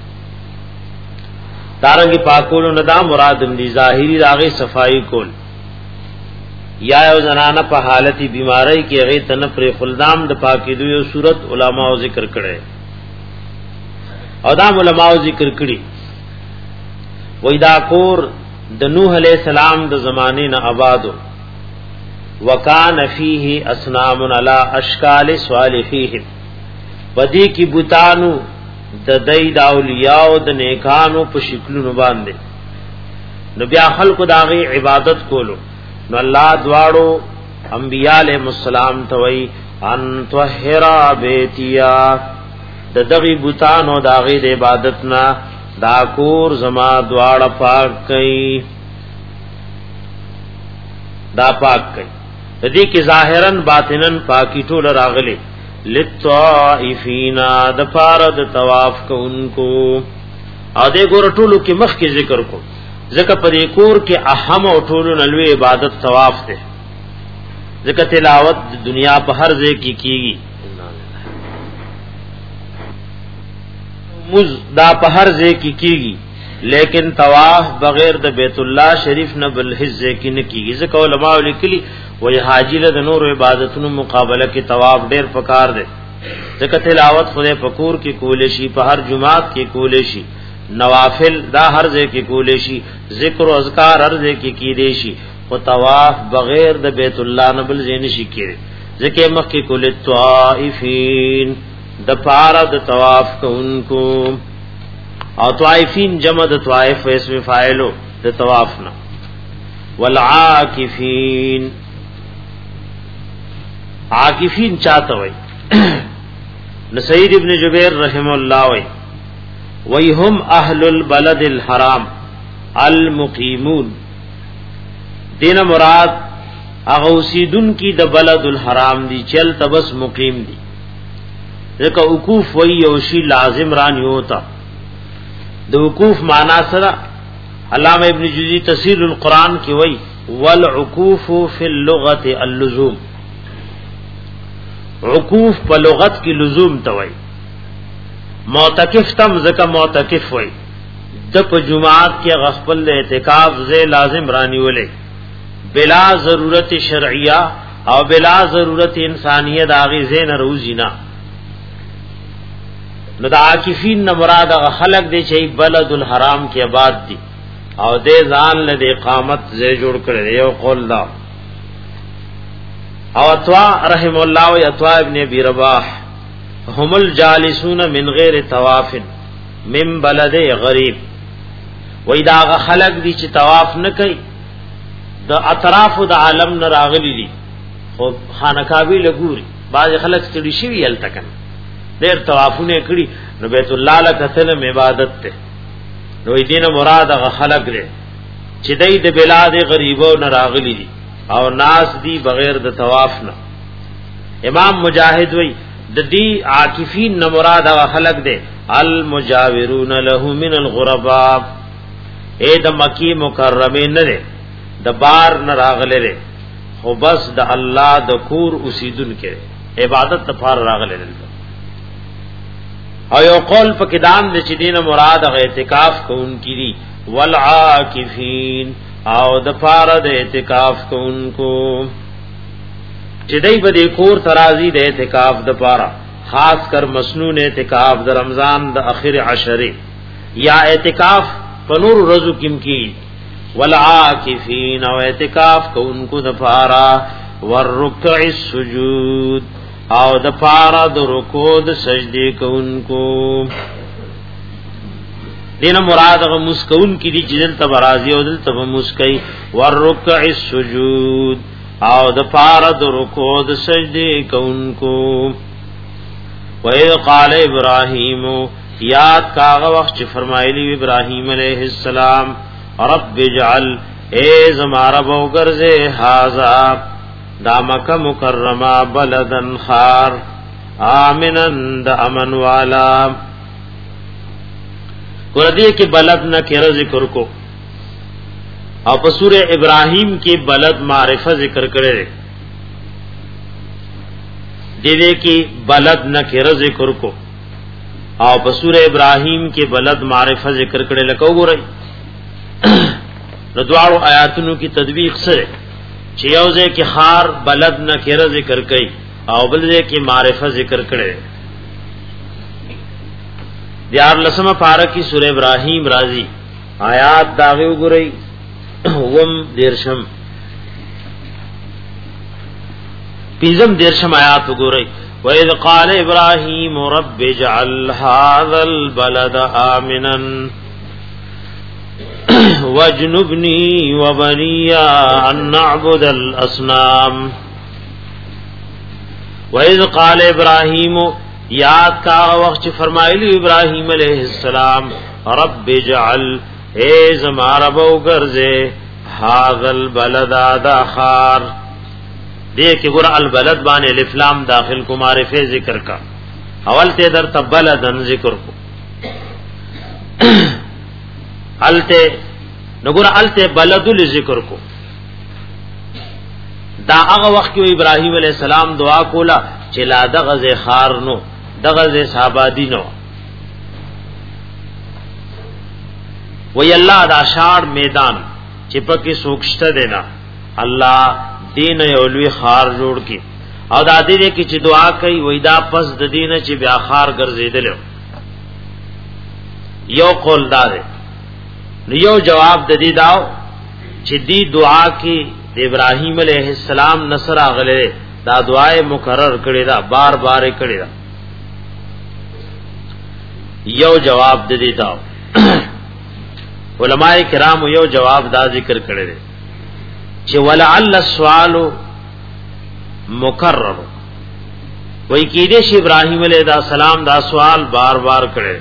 دارنګي پاکول نه دا مراد دي ظاهري راغې صفائی کول یا یو زنانه په حالتي بیماری کې هغه تن پر خلدام د پاکیدو یو صورت علماء ذکر کړي او دا علماء ذکر کړي وای دا کور د نوح علیہ السلام د زمانه نه آبادو وکان فیه اصنام علی اشکال صالحیهم بدی کی بوتانو د دای د اولیاء او د نیکانو په شکلونو باندې نو بیا خلق داغي عبادت کولو نو الله دواړو انبیاء علیهم السلام توي ان طهرا بیتیا د دغی بوتانو داغي د عبادت نا دا کور زما دواړه پاک کئ دا پاک کئ دې کې ظاهرا باطنا پاکی ټول راغلي للطائفین د فارد طواف کوونکو ا دې ګور ټولو کې مخ کې ذکر کو ځکه په دې کور کې اهم او ټولو نلوي عبادت طواف ده ځکه تلاوت دنیا په هر ځای کې کیږي مز دا په هر ځای کې کیږي لیکن طواف بغیر د بیت الله شریف نه بل حزه کې نه کیږي ځکه علماء لیکلي وای حاجی له نور عبادتونو مقابله کې طواف ډیر پکار دی ځکه تلاوت خدای پکور کې کولې شي په هر جمعات کې کولې شي نوافل دا هر ځای کې کولې شي ذکر او اذکار هر ځای کې کیدې شي او طواف بغیر د بیت الله نه بل ځای نشي کېږي ځکه مخکې کولې طائفین د پارا د طواف کوونکو او طائفین جمع د طائف اسم فاعلو د طواف نه والعاکفین عاکفین چاته وای نسید ابن جبیر رحم الله وای وای هم اهل البلد الحرام المقیمون دین مراد اغوسیدن کی د بلد الحرام دی چل تبس مقیم دی ځکه وقوف وای او شی لازم ران یوتا د وقوف معنا سره علامه ابن جوزی تفسیر القرآن کی وای والعقوف فی اللغه اللزوم عقوف په لغت کې لزوم ته وای معتکف تم زکه معتکف وای د په جمعات کې غفل اعتکاف زې لازم رانی ولې بلا ضرورت شرعیه او بلا ضرورت انسانیت اغه زین روزینا نو د عاکفین نه مراد خلق دی چې بلد الحرام کې آباد دي او دې ځان له اقامت زې جوړ کړي یو قول دا او اتوا رحم الله و اتوا ابن ابي رباح هم الجالسون من غیر طواف من بلد غریب و اذا خلق دي چې طواف نه کوي د اطراف د عالم نه راغلي دي خو خانقاوی لګوري بعض خلک ستړي شي ویل تکن ډېر طوافونه کړي نو بیت الله لکتل عبادت ته نو دینه مراد غ خلق لري چې دای د بلاد غریبو نه راغلي دي او ناس دی بغیر د طواف نه امام مجاهد وی د دې عاکفین نه مراد هغه خلق دي المجاورون له من الغرباء، اے د مکی مکرمه نه ده د بار نه راغله ده، خو بس د الله د کور اوسیدون کې عبادت لپاره راغله ده. او یو قول په کدام د چې دینه مراد هغه اعتکاف کوونکی دي والعاکفین، او د پاره د اعتکاف کوونکو چې دای په دې کور ترازی د اعتکاف د پاره، خاص کر مسنون اعتکاف د رمضان د اخر عشره یا اعتکاف په نور ورځو کې کی والعاکفین، او اعتکاف کوونکو د پاره والرکع السجود، او د پاره د رکوع د سجدي کوونکو. دینه مراد غ مسکون کی دي چې دل تبرازی او دل تب مسکی والرکع السجود، او د پاره د رکوع د سجدي کوونکو. وَإِذْ قَالَ إِبْرَاهِيمُ، یاد کاغه وخت چې فرمایلی ابراهیم علیہ السلام رب اجعل، اے زما رب وګرځه هاذا دا مکه مکرمه بلدن خار آمنن د امن والا. قرآن کې بلد نہ کر ذکر کو، او په سورہ ابراہیم کې بلد معرفه ذکر کړي دي دې کې بلد نہ کر ذکر کو، او په سورہ ابراہیم کې بلد معرفه ذکر کړي. لکه وګورئ نو دوارو آیاتونو کی تطبیق سره چې یو ځای کې خار بلد نہ کر ذکر کړي او بل ځای کې معرفه ذکر کړي. دیار لسمه پارا کی سورہ ابراہیم رازی آیات داغه وګورئ وم دیرشم پیزم دیرشم آیات وګورئ. وَإِذْ قَالَ إِبْرَاهِيمُ رَبِّ اجْعَلْ هَذَا الْبَلَدَ آمِنًا وَاجْنُبْنِي وَبَنِيَّ أَن نَّعْبُدَ الْأَصْنَامَ. وَإِذْ قَالَ إِبْرَاهِيمُ، یاد کا وقت فرمایلی ابراہیم علیہ السلام رب اجعل، اے زما رب وګرځه هاذا البلد داخار. دیکھ ګور البلد باندې الف لام داخل کو معرفه ذکر کا، اول ته در تبلدن ذکر کو الته نګور الته بلدل ذکر کو. دا هغه وخت کې ابراهیم علیہ السلام دعا کولا چې لا دغه خار نو دغه صحابادی نو وی الله دا شار میدان چې پکې سوکشته دینا الله دین یو لوی خار جوړ کی، او دا دې کې چې دعا کوي وی دا پس د دینه چې بیا خار ګرځیدل. یو قول دار نو یو جواب د دې داو چې دی دعا کې د ابراهیم علیہ السلام نصر اغله دا دعای مکرر کړي دا بار بار کړي دا. یو جواب د دې داو علماء کرام یو جواب دا ذکر کړي دي چې ولعل السؤال مکرر، وای کې دې چې ابراهیم علیہ السلام دا سوال بار بار کړي.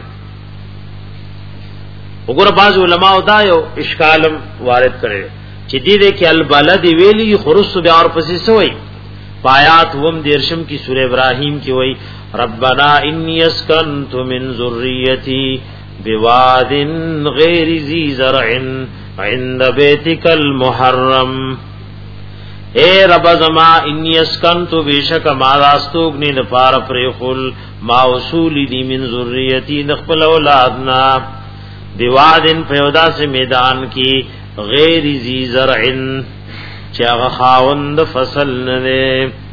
وګوره بعض علماء دا یو اشکالم وارد کړي چې دې دې کې البلد ویلی خرس بیا اور پسې سوئی پایات وم دیرشم کی سورہ ابراہیم کی وئی ربنا انی اسکنت من ذریتی بواد غیر ذی زرع عند بیتک المحرم. اے رب زما انی اسکنت بیشک ما راستوگنی نپار پریخل ما وصولی دی من ذریتی نخپل اولادنا بواد پیودا سے میدان کی غیر ذی زرع چاغ خاوند فصل نه.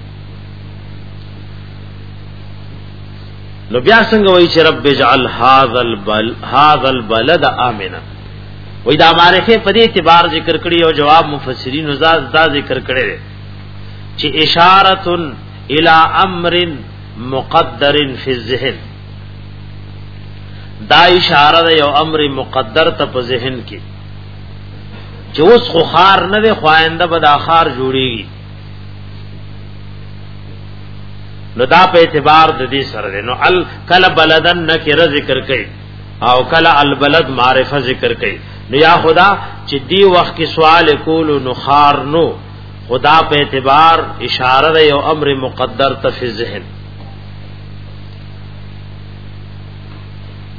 نو بیا څنګه وای چې رب اجعل هذا البل هذا البلد امنا، وای دا معرفه په دې اعتبار ذکر کړي او جواب مفسرین زاد دا ذکر کړي چې اشاره الى امر مقدر فی الذهن، دا اشاره یو امر مقدر ته په ذهن کې چې اوس خو خار نه وي خوانده به دا خار جوړيږي. نو دا په اعتبار د دې سره نو ال کله بلدن نکره ذکر کړي او کله البلد معرفه ذکر کړي. نو یا خدا چې دی وخت کې سوال کول نو خار نو خدا په اعتبار اشاره یو امر مقدر ته فی ذهن.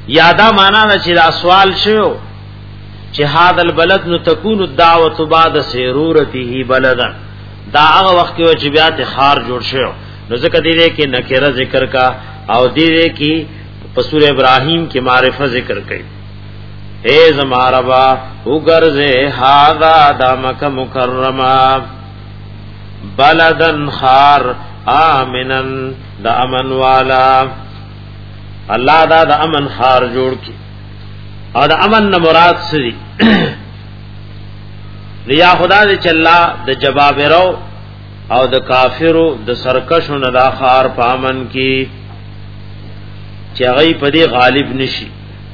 یادا معنا نه چې دا سوال شو چې هاذ البلد نو تكون الدعوه بعد سيرورته بلدا دا هغه وخت کې چې بیا ته خار جوړ شو نو ځکه دې کې نکره ذکر کا او دې کې په سورہ ابراهیم کې معرفت ذکر کړي اے زماربا وګرځه هاذا دمک مکرما بلدن خار آمنن دا امن والا الله دا دا امن خار جوړ کی او دا امن نه مراد سری لیا خدا دې چلا د جبابرو او د کافرو د سرکشو نه دا خار پامن کی چې هغه په دې غالب نشي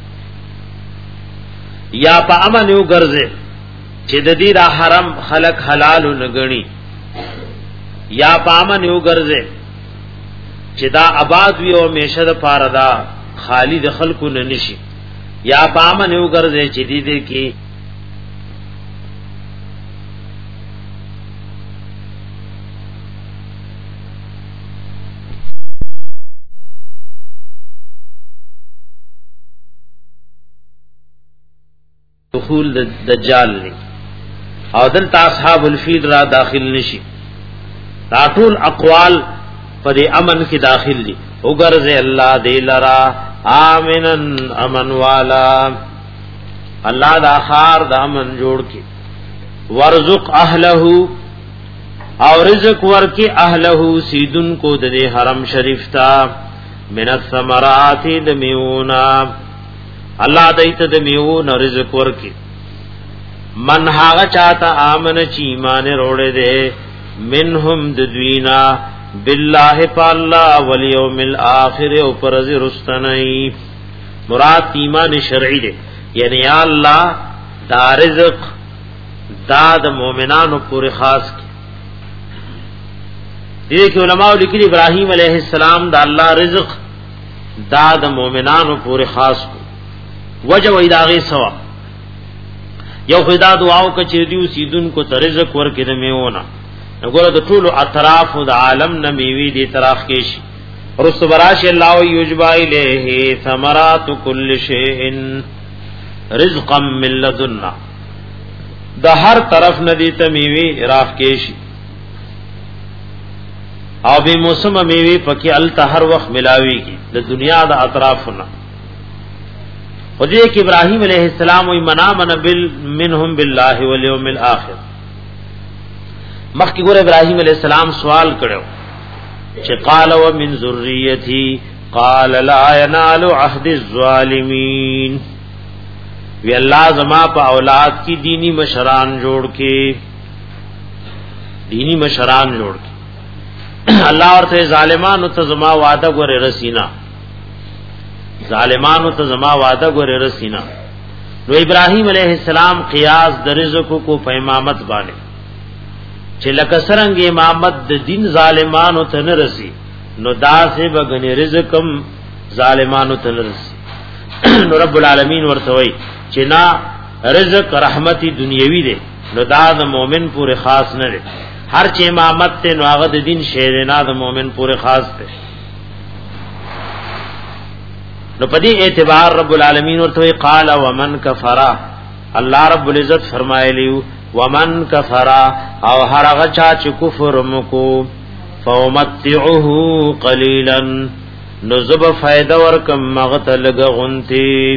یا په امن یو ګرځي چې د دې را حرم خلق حلال نګني یا په امن یو ګرځي چې دا آباد وي او میشه د پاره دا خالی د خلکو نه نشي یا په امن یو ګرځي چې دې دې کې دخول د دجال نه او دلته اصحاب الفیل را داخل نشي دا ټول اقوال په دې امن کې داخل دي وګرځي الله دې لرا امنن امن والا الله دا خار د امن جوړ کې ورزق اهله او رزق ورکی اهله سیدن کو د حرم شریف تا من الثمرات د میونا الله دایت د میون رزق ورکی من هاغه چاته امن چی ایمان روړې ده منهم ددوینا بالله پالله والیوم الاخر او پرز رستنی مراد ایمان شرعی ده یعنی یا الله دا رزق دا د مؤمنانو پورې خاص کی دې کې علماء لیکلي ابراهیم علیه السلام دا الله رزق دا د مؤمنانو پورې خاص کو وجه و اداغه سوا یو خدا دعاو کچې دیو سیدون کو ترزق ورکې د میونه وګوره د ټولو اطراف د عالم نه میوي دي طرف کې شي رسو براش الله یجبا الیه ثمرات کل شیء رزقا من لدنا د هر طرف نه دي ته میوي راف کې شي او به موسم میوي پکې ال هر وخت ملاويږي د دنیا د اطرافنا خدای کې ابراهیم علیہ السلام وی منا من بال منهم بالله والیوم الاخر مخکې ګور ابراهیم علیہ السلام سوال کړو چې قال ومن ذریتی قال لا ينال عهد الظالمین وی الله زما په اولاد کی دینی مشران جوړ کې دینی مشران جوړ کې الله ورته ظالمانو ته زما وعده ګور رسینا ظالمانو ته زما وعده ګور رسینا نو ابراهیم علیہ السلام قیاس د رزق کو په امامت باندې چې لکه سرنګ امامت د دین ظالمانو ته نه رسی نو داسې بغنی رزقم ظالمانو ته نه رسی نو رب العالمین ورته وای چې نا رزق رحمتي دنیوي دی نو دا د مؤمن پورې خاص نه دی هر چې امامت ته نو هغه د دین شعر نه د مؤمن پورې خاص دی نو پدې اعتبار رب العالمین ورته قال ومن کفر الله رب العزت فرمایلیو ومن کفر او هر هغه چا چې کفر مکو فومتعه قليلا نذب فائدہ ورکم مغت لغونتی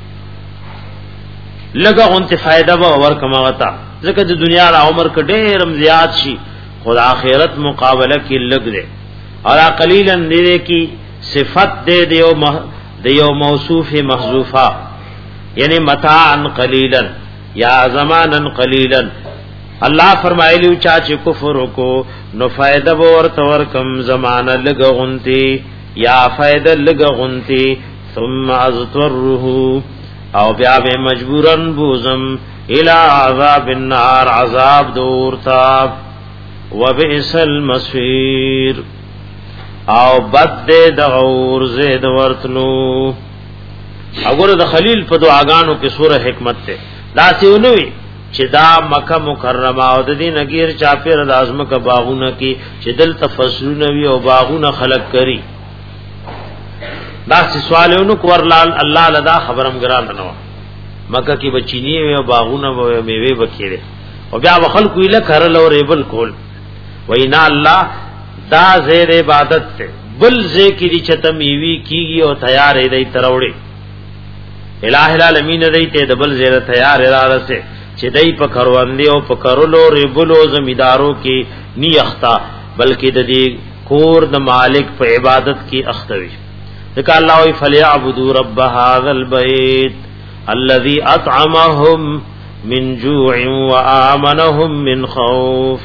لغونتی فائدہ ورکم مغتا ځکه د دنیا را عمر ک ډېرم زیات شي خدا آخرت مقابله کې لګ دے اور قلیلا دې کی صفت دے دیو دیو موصوف محذوفہ یعنی متاعا قلیلا یا زمانا قلیلا اللہ فرمایلیو چاچ کفر کو نو فائدہ ورت ورکم زمانہ لگ غنتی یا فائدہ لگ غنتی ثم اضطره او بیا به مجبورن بوزم الى عذاب النار عذاب دورتا وبئس المصير او بد د غور زید ورتلو وګوره د خلیل په دعاګانو کې سوره حکمت ته دا سیونوي چې دا مکه مکرمه او د دې نګیر چاپیر د ازمکه باغونه کې چې دل تفسرونه وی او باغونه خلق کړي دا سوالونو کورلال الله لدا خبرم ګران نه مکه کې بچینی او باغونه او میوه وکړي او بیا وخل کویله کرل او ریبل کول وینا الله دا زیر عبادت ته بل ذکر چته میوي کیږي او تیار دی تروړي الہ العالمین دی ته دبل زیر تیار راسه چې دای په کروندې او په کرلو ریبلو زمیدارو کې نی اختا بلکې د دې کور د مالک په عبادت کې اختوي ځکه الله وی فلیعبدوا رب هذا البيت الذي اطعمهم من جوع وآمنهم من خوف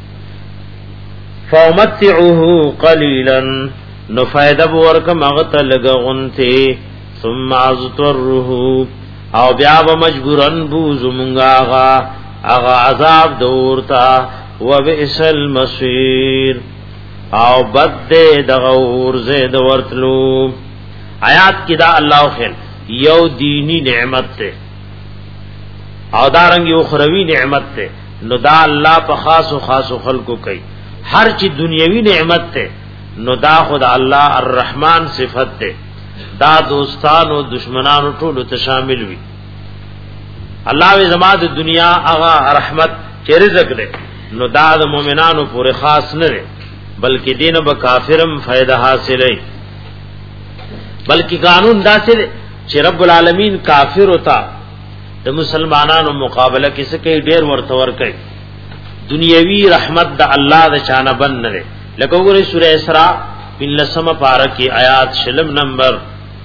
فمتعوه قليلا نفائدہ ورک مغت لغونته ثم اضطره او بیا مجبورن بوزمغا اغا اغا عذاب دورتا وبئس المصير او بد دغور زید ورتلو آیات کی دا اللہ خیر یو دینی نعمت تے او دارنگی اخروی نعمت تے نو دا اللہ پا خاص و خاص و خلقو کئی ہر چی دنیاوی نعمت تے نو دا خدا اللہ الرحمن صفت تے دا دوستان و دشمنان و طول تشامل وی اللہ وی زمان دا دنیا اغا رحمت چی رزق دے نو دا دا مومنانو پورے خاص نرے بلکہ دین با کافرم فائدہ حاصل ہے بلکہ قانون دا سے چې رب العالمین کافر ہوتا د مسلمانانو مقابله کې څه کوي ډیر ورته ور کوي دنیوي رحمت د الله د شان بن نه لکه وګورئ سوره اسراء بلسمه پارا کې آیات شلم نمبر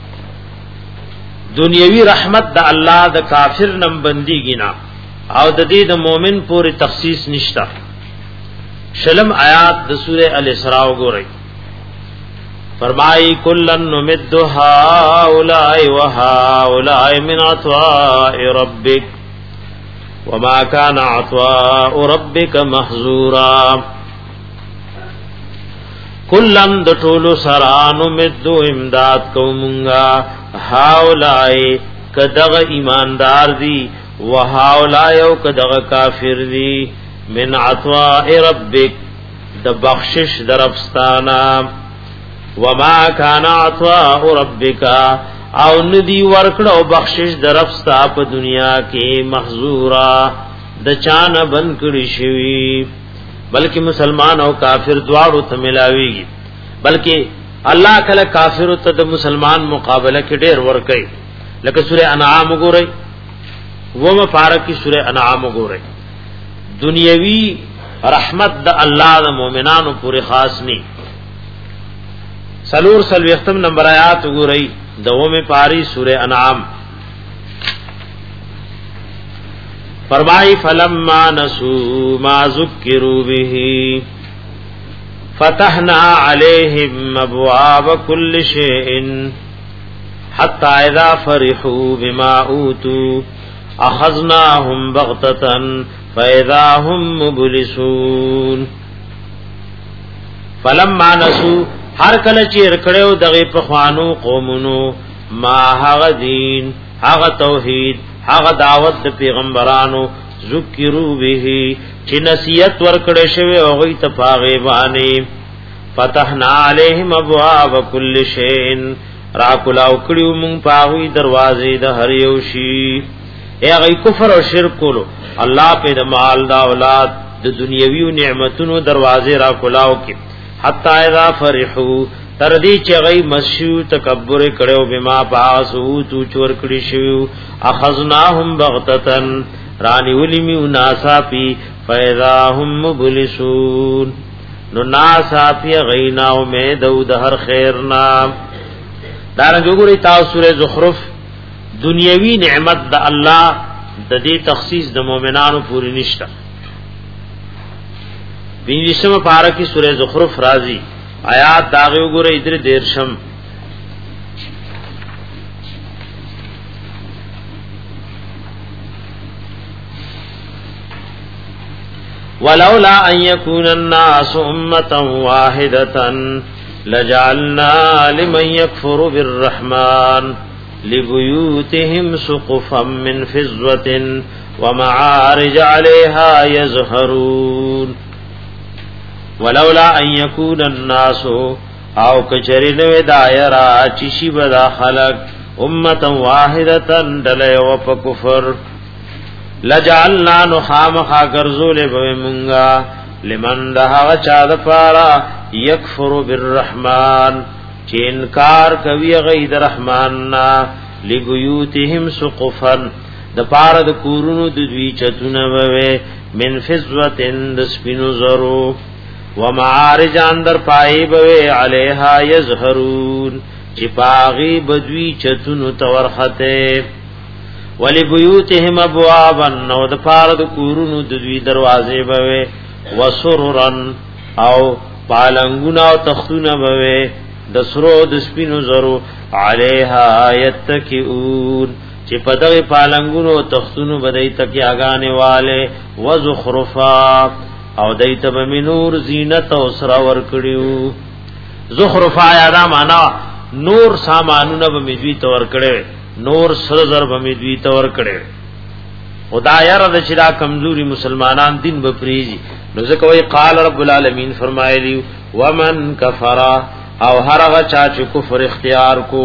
دنیوي رحمت د الله د کافر نم بنديږي نه او د دې د مؤمن پورې تخصیص نشتا شلم آیات د سوره الاسراء وګورئ فرمائی کلن نمد هؤلاء وهؤلاء من عطاء ربك وما كان عطاء ربك محظورا کلن د ټولو سره نمد امداد کومنګا هؤلاء کدغه ایماندار دي وهؤلاء او کدغه کافر دي من عطاء ربك د بخشش درفستانا وما كان عطاء ربك او ندی ورکړو بخشش درفستا په دنیا کې محظورا د چان بن کړي شوی بلکې مسلمان او کافر دواړو ته ملاويږي بلکې الله کله کافر ته د مسلمان مقابله کې ډېر ور کوي لکه سوره انعام وګورئ ومه فارقی سوره انعام وګورئ دنیوي رحمت د الله د مؤمنانو پورې خاص نه سلور سلوختم نمبر آیات وګورئ دومه پاری سوره انعام فرمای فلما نسوا ما ذکروا به فتحنا عليهم ابواب كل شيء حتى اذا فرحوا بما اوتوا اخذناهم بغتة فاذا هم مبلسون فلما نسوا هر کله چې رکړیو دغه په خوانو قومونو ما هغه دین هغه توحید هغه دعوت د پیغمبرانو ذکرو به چې نصیحت ورکړې شوی او غي تفاغه باندې فتحنا علیهم ابواب کل شیء را کلاو کړیو مون پاوی دروازې د هر یو شی هغه کفر او شرک کولو الله په د مال دا اولاد د دنیوي نعمتونو دروازې را کلاو کې حتا اذا فرحو تر دې چې غي مشو تکبر کړو بما پاسو تو چور کړی شو اخذناهم بغتتن رانی ولمی ناسا پی فاذا هم مبلسون نو ناسا پی غینا امید او د هر خیرنا دارنګ وګورئ تاسو سورې زخرف دنیوي نعمت د الله د دې تخصیص د مؤمنانو پوری نشته بینشم پارکی سورہ زخرف رازی آیات داغی وګورئ ادھر دیرشم ولولا ان يكون الناس امه واحده لجعلنا لمن يكفر بالرحمن لبيوتهم سقفا من فضة ومعارج عليها يظهرون ولولا ان يكون الناس او کچری نو دایرا چشی بدا خلق امتا واحدتا دلی و پا کفر لجعلنا نخامخا گرزول بوی منگا لمن دہا چاد پارا یکفر بالرحمن چی انکار کوی غید رحماننا لگیوتهم سقفن د پارا د کورونو د دوی چتون بوی من فزوتن دسپینو زرو ومعارج اندر پائی بوی علیہا یزہرون چی پاغی بدوی چتون تورختے ولی بیوتهم ابوابا نو د پارا د کورونو د دوی دروازے بوی وسررن او پالنگونا او تختون بوی دسرو دسپینو زرو علیہا یتکئون چی پدغی پالنگونو تختونو بدئی تکی آگانے والے وزخرفا او دیت بمنور زینت او سرا ورکڑیو زخرفا یادا مانا نور سامانونا بمیدوی تورکڑے نور سرزر بمیدوی تورکڑے خدا یرد چرا کمزوری مسلمانان دین بپریزی نزکوئی قال رب العالمین فرمائے لیو ومن کفرا او هرغه چا چې کفر اختیار کو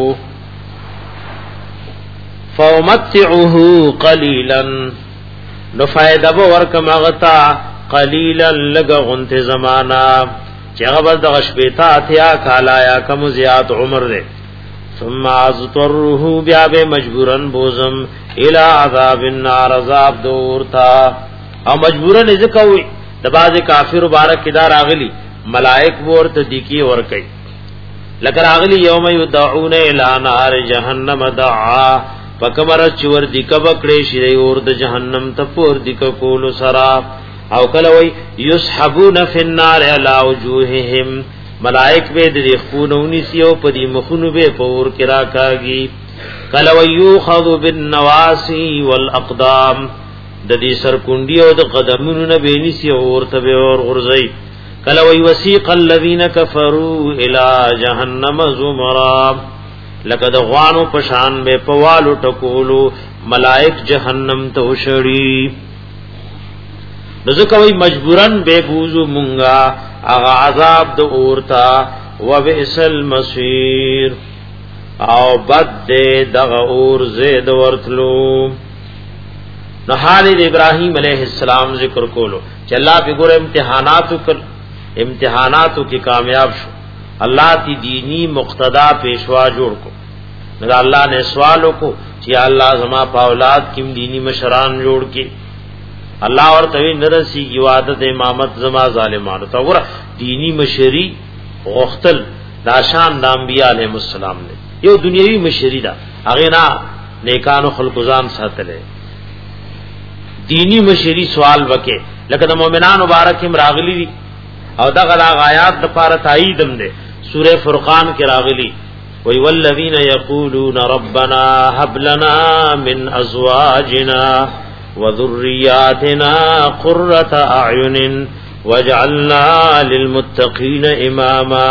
فومتعه قليلا نو فائدہ به ورکم غتا قليلا لګ غنت زمانہ چې هغه د غشبتا اتیا کالایا کم زیات عمر ده ثم اضطره بیا به مجبورن بوزم الى عذاب النار عذاب دور تا او مجبورن ذکوي د باز کافر مبارک دار اغلی ملائک ورته دکی ور کوي لکر اغلی یوم یدعون الى نار جہنم دعا پکمر چور دک بکڑے شری اور د جہنم تپور دک کول سرا او کلوی یسحبون فی النار علی وجوههم ملائک به د خونونی سیو پدی مخونو به پور کرا کاگی کلوی یوخذ بالنواسی والاقدام د دې سر کونډی او د قدمونو نه به نسی اور تبه اور غرزی کلوی وسیق الذین کفروا الی جهنم زمرا لقد غوانو پشان به پوالو ټکولو ملائک جهنم ته وشړي نزکوی مجبورن بے بوزو منگا اغا عذاب دو اورتا و بئس المصیر او بد دے دغا اور زید ورتلو نحال ابراہیم علیہ السلام ذکر کولو چا اللہ پی گور امتحاناتو کر امتحاناتو کی کامیاب شو اللہ تی دینی مقتدا پیشوا جوڑ کو ندا اللہ نے سوالو کو چی اللہ زما پا اولاد کم دینی مشران جوڑ کی اللہ اور توی نرسی کی وعدت امامت زما ظالمانو تا گورا دینی مشری غختل داشان دا انبیاء علیہ السلام نے یو دنیاوی مشری دا اغینا نیکانو خلقزان ساتلے دینی مشری سوال وکے لیکن مومنان مبارکم راغلی دی او دا غدا آیات دا پارا تائیدم دے سورہ فرقان کے راغلی وی والذین یقولون ربنا حب لنا من ازواجنا وذریاتنا قرۃ اعین وجعلنا للمتقین اماما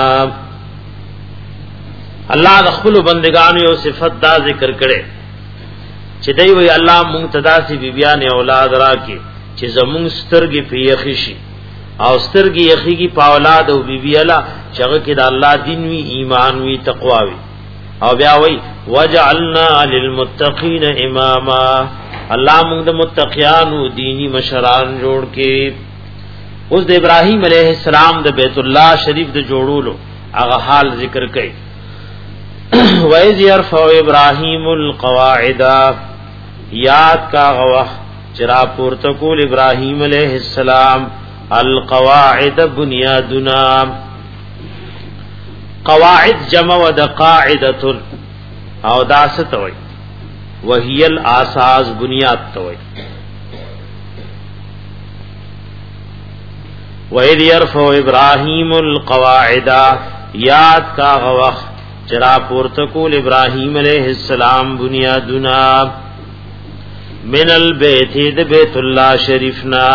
اللہ د خپل بندگانو یو صفت دا ذکر کړي چې دی وی الله مونږ تدا سي بیبيان اولاد راکې چې زمونږ سترګې په یخشي او سترګې یخيږي په اولاد او بیبي الله چې کې د الله دین وی ایمان وی تقوا وی او بیا وی وجعلنا للمتقین اماما اللہ مونږ د متقیانو دینی مشران جوړ کې اوس د ابراهیم علیه السلام د بیت الله شریف د جوړولو هغه حال ذکر کړي وَإِذْ يَرْفَعُ إِبْرَاهِيمُ الْقَوَاعِدَ یاد کا غوا چرا پورته کول ابراهیم علیہ السلام القواعد بنیادنا قواعد جمع ود قاعده او داست وای وهي الاساس بنیاد توي وَإِذْ يَرْفَعُ إِبْرَاهِيمُ الْقَوَاعِدَ یاد کا غوا چرا پورته کول ابراهیم علیہ السلام بنیادنا من البیت د بیت الله شریفنا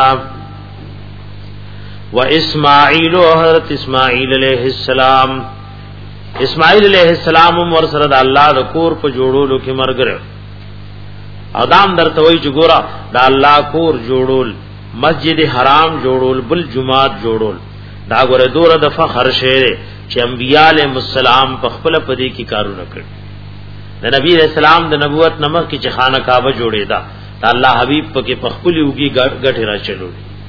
و اسماعیل و حضرت اسماعیل علیہ السلام اسماعیل علیہ السلام ور سره د الله د کور په جوړولو کې مرګره ادم درته وی جوړا د الله کور جوړول مسجد حرام جوړول بل جمعات جوړول دا ګوره دوره د فخر شه چې انبیاء علیهم السلام په خپل پدې کې کارونه کړ. د نبی رسول الله د نبوت نمک کې چې خانه کعبه جوړې ده الله حبیب پکې په خپل وګي غټه را چلو.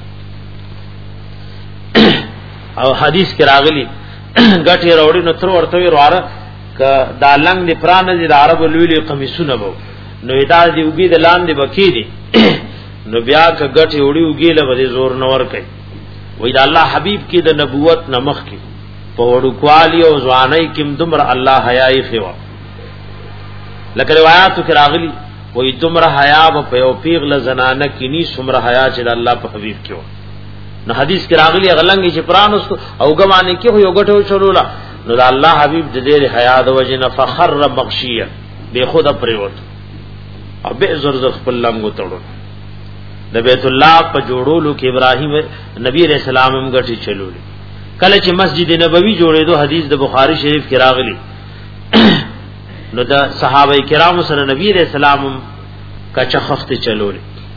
او حدیث کې راغلی غټه راوړي نو تر ورته ورواره ک دا لنګ دی پران دي د عربو لوی قمیصونه وو نو دا دی وګي د لاندې بکی دي نو بیا ک غټه وړي وګي له بده زور نور کوي. وې دا الله حبیب کې د نبوت نمخ کې په وړو کوالی او ځواني کې دمر الله حیاي خوا لکه روایتو کې راغلی وې دمر حیا په یو پیغله زنانه کې ني سمره حیا چې د الله په حبیب کې و. نو حدیث کې راغلی غلنګي چې پران او ګمانه کې یو غټو چلولا نو د الله حبیب د دې حیا د وجنه فخر مغشیه به خود پریوت او به زر زر خپل لمغو تړو. د بیت الله په جوړولو کې ابراهیم نبی رسول الله هم غټي چلولې. کله چې مسجد نبوي جوړېدو حدیث د بخاری شریف کې راغلی نو د صحابه کرام سره نبی رسول الله کچا خفت چلولې.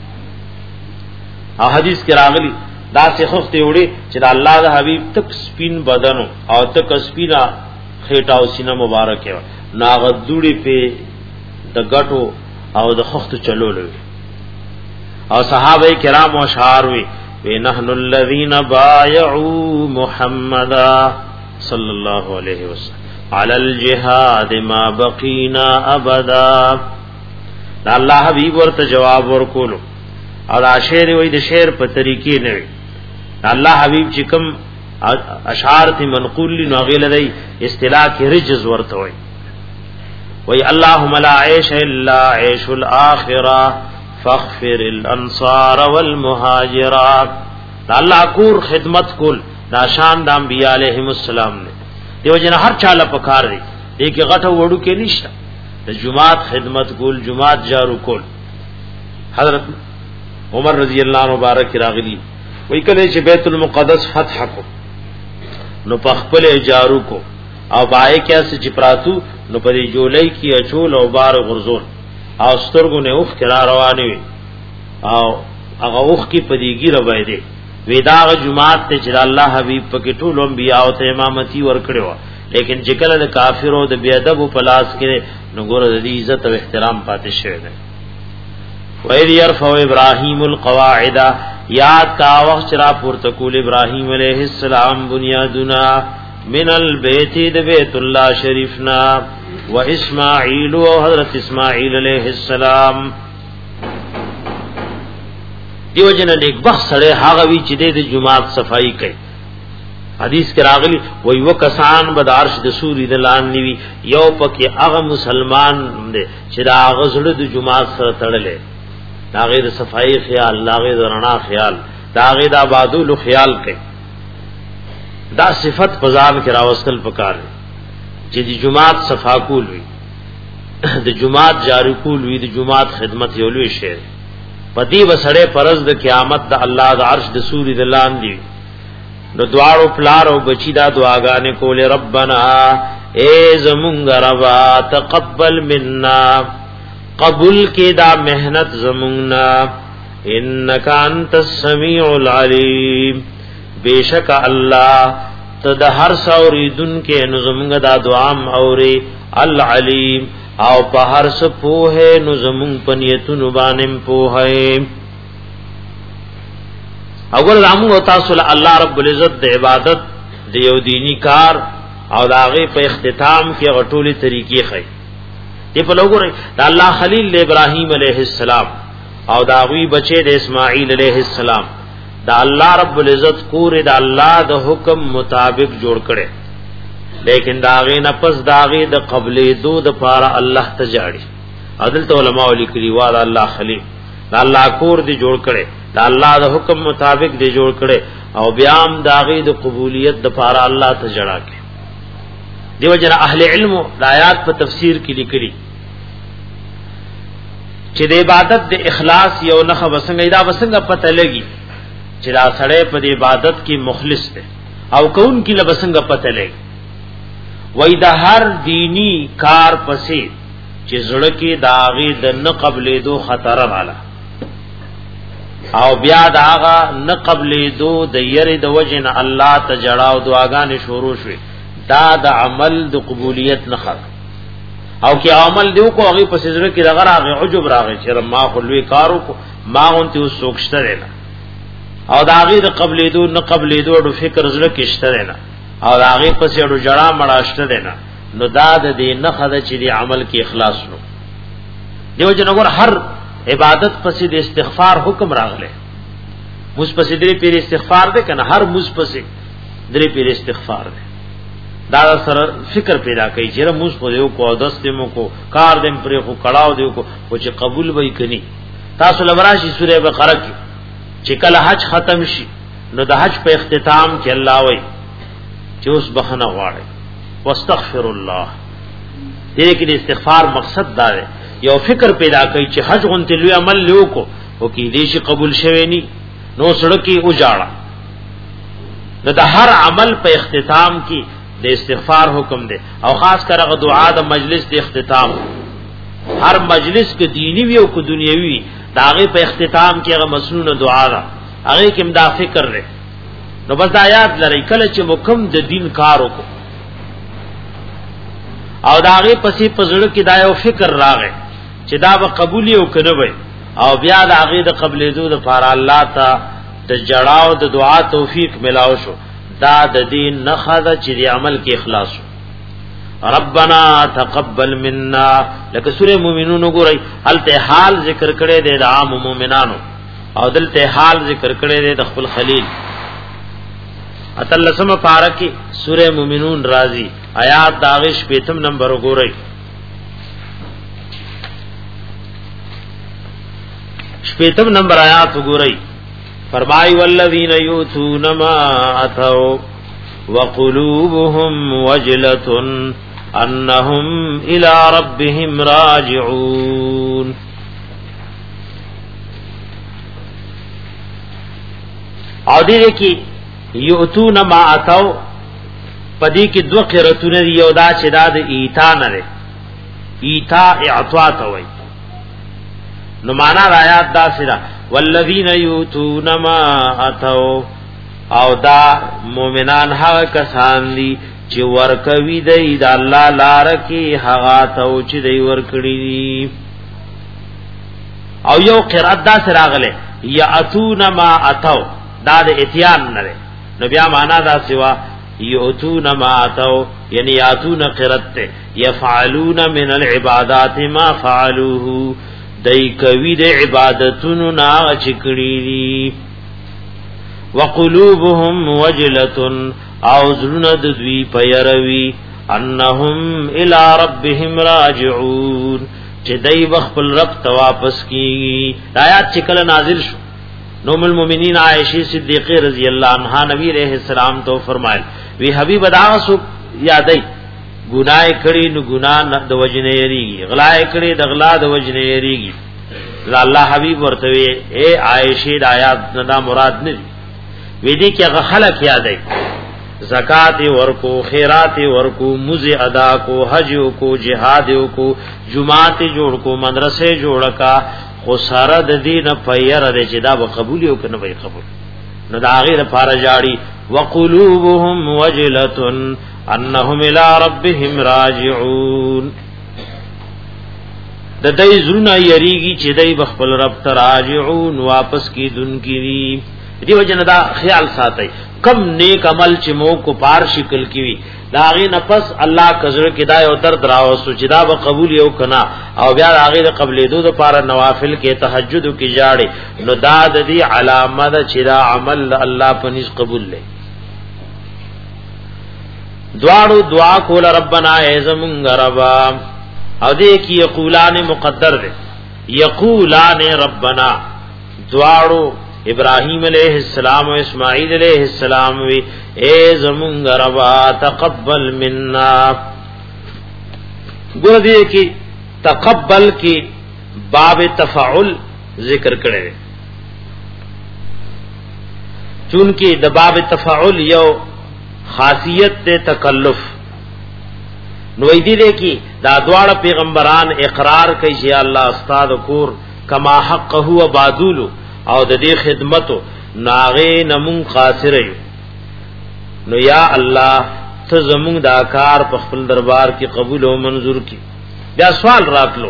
او حدیث کې راغلی دا سه خفت وړي چې د الله د حبيب تک سپین بدن او تک سپینا خېټه او سینه مبارک و ناغدوړي په د غټو او د خفت چلولې. او صحابه کرام او اشعار وی نحن الذين بايعوا محمدا صلى الله عليه وسلم على الجهاد ما بقينا ابدا. دا الله حبيب ورته جواب ورکولو او دا شعر وی د شعر په طریقې نه وی. الله حبيب چې کوم اشعار تی منقول نو غیل دی اصطلاح کې رجز ورته وی وی اللهم لا عيش الا عيش الاخره فاغفر الانصار والمهاجرات. الله کور خدمت کول دا شان د انبیاء علیهم السلام نے دیو جن هر چاله پکار دی دیکي غټو وړو کې نشته د جمعات خدمت کول جمعات جارو کول. حضرت عمر رضی الله عنه مبارک راغلی وی کله چې بیت المقدس فتح کو نو په خپل جارو کو او پای کې اس چې پراتو نو په جولای کې اچول او بار غرزول او سترګو نه اوخ کرا روانه وي او هغه اوخ کې پدیګي روای دي ودا جمعات ته چې الله حبيب پکې ټول انبیاء او ته امامتي ور کړو. لیکن چې کله د کافرو د بی ادب په لاس کې نو ګوره د عزت او احترام پاتې شوی دی. وَإِذْ يَرْفَعُ إِبْرَاهِيمُ الْقَوَاعِدَ یاد کا وخت را پورته کول ابراهیم علیہ السلام بنیادنا من البیت د بیت الله شریفنا و اسماعیل او حضرت اسماعیل علیہ السلام. دیو جن نیک بخت سره هغه وی چې د جمعات صفائی کوي. حدیث کې راغلی وای وکسان بد عرش د سوري د لان نیوی یو پکې هغه مسلمان دی چې دا غزړه د جمعات سره تړلې داغه د صفائی خیال داغه د رڼا خیال داغه د آبادولو خیال کوي. دا صفت پزان کې راوستل پکار چې د جمعات صفا کول وي د جمعات جاری کول وي د جمعات خدمت یو لوی شی پدی وسړې پرز د قیامت د الله د عرش د سوري د لان دی نو دعاو پلار او بچی دا دعاګانې کول ربنا اے زمونږ ربا تقبل منا قبول کی دا محنت زموننا انک انت السمیع العلیم بیشک اللہ تد ہر سوریدن کے نظمنگ دا دعام اوری العلیم او پا ہر سپوہے نظمنگ پنیتن بانم پوہے. اگر رامو و تاصل اللہ رب العزت دا عبادت دیو دینی کار او داغی پا اختتام کی غطولی طریقی خی دی په لوګورې د الله خلیل ابراهیم علیه السلام او دا غوی بچی د اسماعیل علیه السلام دا الله رب العزت کور د الله د حکم مطابق جوړ کړي. لیکن دا غي نه پس دا غي د قبلې دو د پاره الله ته جاړي عدل علماء لیکلي وا د الله خلیل دا الله کور دی جوړ کړي دا الله د حکم مطابق دی جوړ کړي او بیا هم دا غي د قبولیت د پاره الله ته جړا کړي. دیو جن اهل علم د آیات په تفسیر کې لیکلي چې د عبادت د اخلاص یو نخ وسنګ دا وسنګ پته لګي چې دا سړی په عبادت کې مخلص دی او کون کې لبسنګ پته لګي وای د هر دینی کار پسې چې زړه کې داغي د نه قبلې دو خطر والا او بیا داغه نه قبلې دو د یری د وجن الله ته جړاو دعاګانې شروع شوې دا د عمل د قبولیت نه خاطر او کې عمل دیو کو هغه په سجده کې دغه راغی عجب راغی چې ما خلوی کارو کو ما اونته وسوکشته نه او دا هغه د قبلې دو نه قبلې دو د فکر زړه کې شته نه او هغه په سیړو جړه مړاشته نه نو دا د دې نه خدای چې دی عمل کې اخلاص نو دیو جنګور هر عبادت پسې د استغفار حکم راغله مس پسې درې پیر استغفار ده کنه هر مس پسې درې پیر استغفار ده دا سره فکر پیدا کوي چې موږ خو یو کو دستمو کو کار دم پرې خو کړهو دیو کو او چې قبول وای کني تاسو لوراشي سوره بقره کې چې کله حج ختم شي نو د حج په اختتام کې الله وای چې اوس بخنه غواړي واستغفر الله دې کې د استغفار مقصد دا دی یو فکر پیدا کوي چې حج غونته لوی عمل لیو کو او کې دې شي قبول شوی ني نو سړکی اوجاړه نو د هر عمل په اختتام کې د استغفار حکم دی او خاص کر هغه دعا د مجلس د اختتام هر مجلس کې دینی وی او کو دنیوي داغه په اختتام کې هغه مسنون دعا ده هغه کې امدا فکر لري نو بس آیات لري کله چې مکم د دین کار وکړو او داغه پسې پزړه کې دا یو فکر راغی چې دا به قبول یو کنه وي او بیا د هغه د قبلې دو د فار الله ته د جړاو د دعا توفیق ملاو شو دا د دین نه خاطر چې د عمل کې اخلاص شو ربنا تقبل منا لکه سوره مومنون وګورئ الته حال ذکر کړي د عام مومنانو او دلته حال ذکر کړي د خپل خلیل اتلسم پارکی سوره مومنون رازی آیات داغش پیتم نمبر وګورئ شپیتم نمبر آیات وګورئ فرمای والذین یؤتون ما اتوا وقلوبهم وجلة انهم الى ربهم راجعون او دې کې یؤتون ما اتوا پدې کې دوه قرتونه یو دا چې دا د ایتا نه ده ایتا اعطا ته وایي نو معنا آیات دا سره والذین یؤتون ما اتوا او دا مومنان هغه کسان دي چې ورکوي دی د الله لار کې هغه ته چې دی ورکړي دي او یو قرات دا سره غله یاتون ما اتوا دا د اتیان نه نو بیا معنا دا سوا یؤتون ما اتوا یعنی یاتون قرات یفعلون من العبادات ما فعلوه دای کوي د عبادتونو نا چکړي دي وقلوبهم وجلة او زلون د دوی پیروي انهم الى ربهم راجعون چې دای خپل رب ته واپس کیږي آیات چې کله نازل شو نو ام المؤمنین عائشہ صدیقہ رضی اللہ عنہا نبی علیہ السلام تو فرمایل وی حبیب داس یادای گناہ کړي نو ګناه د وجنه یریږي غلا کړي د غلا د وجنه یریږي الله حبیب ورته اے عائشہ د آیات نه مراد نه وی دي کې هغه خلق یادای زکات ورکو خیرات ورکو مزه ادا کو حج کو جهاد کو جمعات جوړ کو مدرسې جوړ کا خو سره د دین پیر د چې دا به قبول یو کنه به قبول نو دا غیر فارجاړي وقلوبهم وجلة انهم الى ربهم راجعون د دې زونه یریږي چې دای بخپل رب ته راجعون واپس کیدون کیږي دیو جن دا خیال ساتي کم نیک عمل چې مو کو پار شکل کیوي داغه نفس الله کزر کدا یو درد راو سجدا به قبول یو کنا او بیا داغه د قبلې دو د پار نوافل کې تهجد کې جاړي نو دا د دې علامه ده چې دا عمل الله پنځ قبول لې دعاړو دعا کول ربنا اعزم غربا او دې کې یقولان مقدر ده یقولان ربنا دعاړو ابراہیم علیہ السلام و اسماعیل علیہ السلام وی اے زمونږ ربا تقبل منا ګور دې کې تقبل کې باب تفعل ذکر کړي چونکه د باب تفعل یو خاصیت ته تکلف نو دې دې کې دا دواړه پیغمبران اقرار کوي چې الله استاد کور کما حقه و بادولو او د دې خدمتو ناغه نمون خاسره نو یا الله ته زمونږ دا کار په خپل دربار کې قبول او منظور کړي. بیا سوال راتلو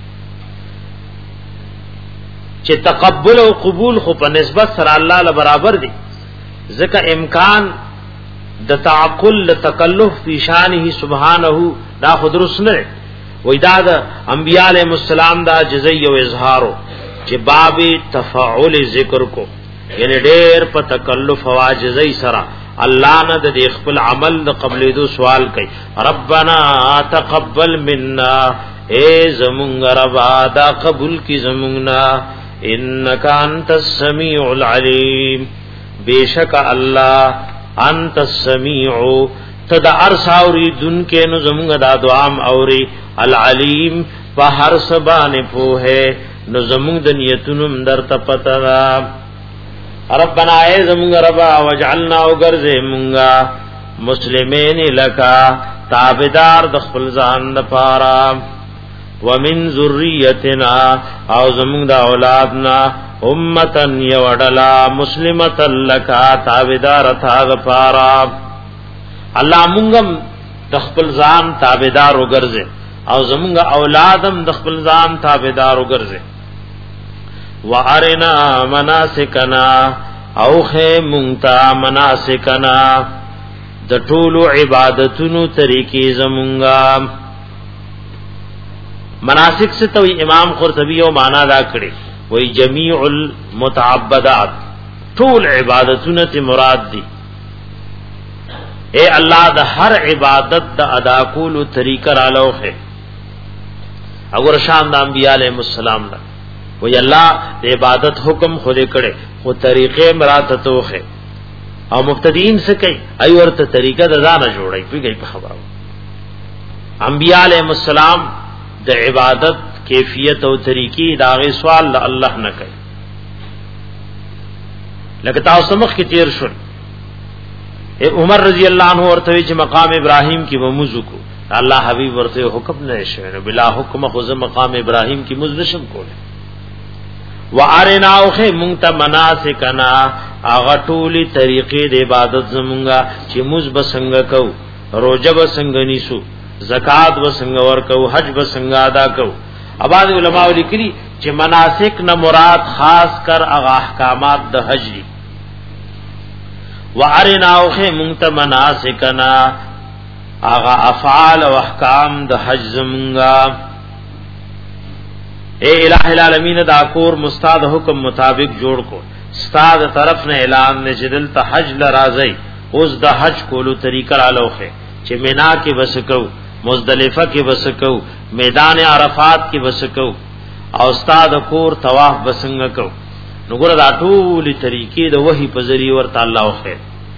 چې تقبل او قبول خو په نسبت سره الله له برابر دي، ځکه امکان د تعقل تکلف فی شانه سبحانه دا خود درست نه وای. دا د انبیاء علیهم السلام دا جزئی او اظهارو چې باب تفاعل ذکر کو، یعنی ډېر په تکلف او عاجزی سره الله نه د خپل عمل د قبلې دو سوال کوي. ربنا تقبل منا، اے زمونږ ربا دا قبول کی زمونږنا، انک انت السمیع العلیم، بیشک الله انت السمیع تد ارساوری دن کے نو زمونږ دا دعام اوری، العلیم په هر سبانه پوهه نو زمونږ د نیتونو در ته پتا. ربنا ای زمونږ ربا وجعلنا وغرزه مونږه مسلمین لکا تابعدار د خپل ځان لپاره، ومن ذریتنا او زمونږ د اولادنا امتن یوډلا مسلمتن لکا تابعدار تا غفارا. الله مونږم د خپل ځان تابعدار وګرځي او زمونږ اولادم د خپل ځان تابعدار وګرځي. وارنا مناسکنا او خه مونتا مناسکنا د ټولو عبادتونو طریقې زمونږه. مناسک سے تو امام قرطبی او معنا دا کړي وای جميع المتعبدات، ټول عبادتونه ته مراد دي. اے الله د هر عبادت د ادا کولو طریقہ رالوخه اور شان د انبیاء علیهم السلام دا وای الله د عبادت حکم خود کړي خو طریقې مراد توخه او مبتدیین سے کوي ای ورته طریقہ د ځانه جوړي پیږي په خبرو. انبیاء علیهم السلام د عبادت کیفیت او طریقې داغه سوال الله نه کوي. لکه تاسو مخ کې تیر شو عمر رضی اللہ عنہ ورته چې مقام ابراہیم کی ومزو کو الله حبیب ورته حکم نه شوه بلا حکم خو مقام ابراہیم کی مزدشم کوله. وارنا اوخه مونږ مناسکنا اغه ټولي طریقې د عبادت زمونږه چې موږ بسنګ کو، روزه بسنګ نیسو، زکات بسنګ ورکو، حج بسنګ ادا کو. اباظ علماء لیکلي چې مناسک نه مراد خاص کر اغه احکامات د حج دي. وارنا اوخه مونږ مناسکنا اغه افعال او احکام د حج زمونږه. اے الہ العالمین دا کور مستاد حکم مطابق جوړ کو، استاد طرف نه اعلان نه جدل ته حج لرازی اوس د حج کولو طریقہ رالوخه چې مینا کې وسکو، مزدلفه کې وسکو، میدان عرفات کې وسکو او استاد کور طواف بسنګ کو. نو ګور دا ټول طریقې د وحی په ذریعہ ورته الله خو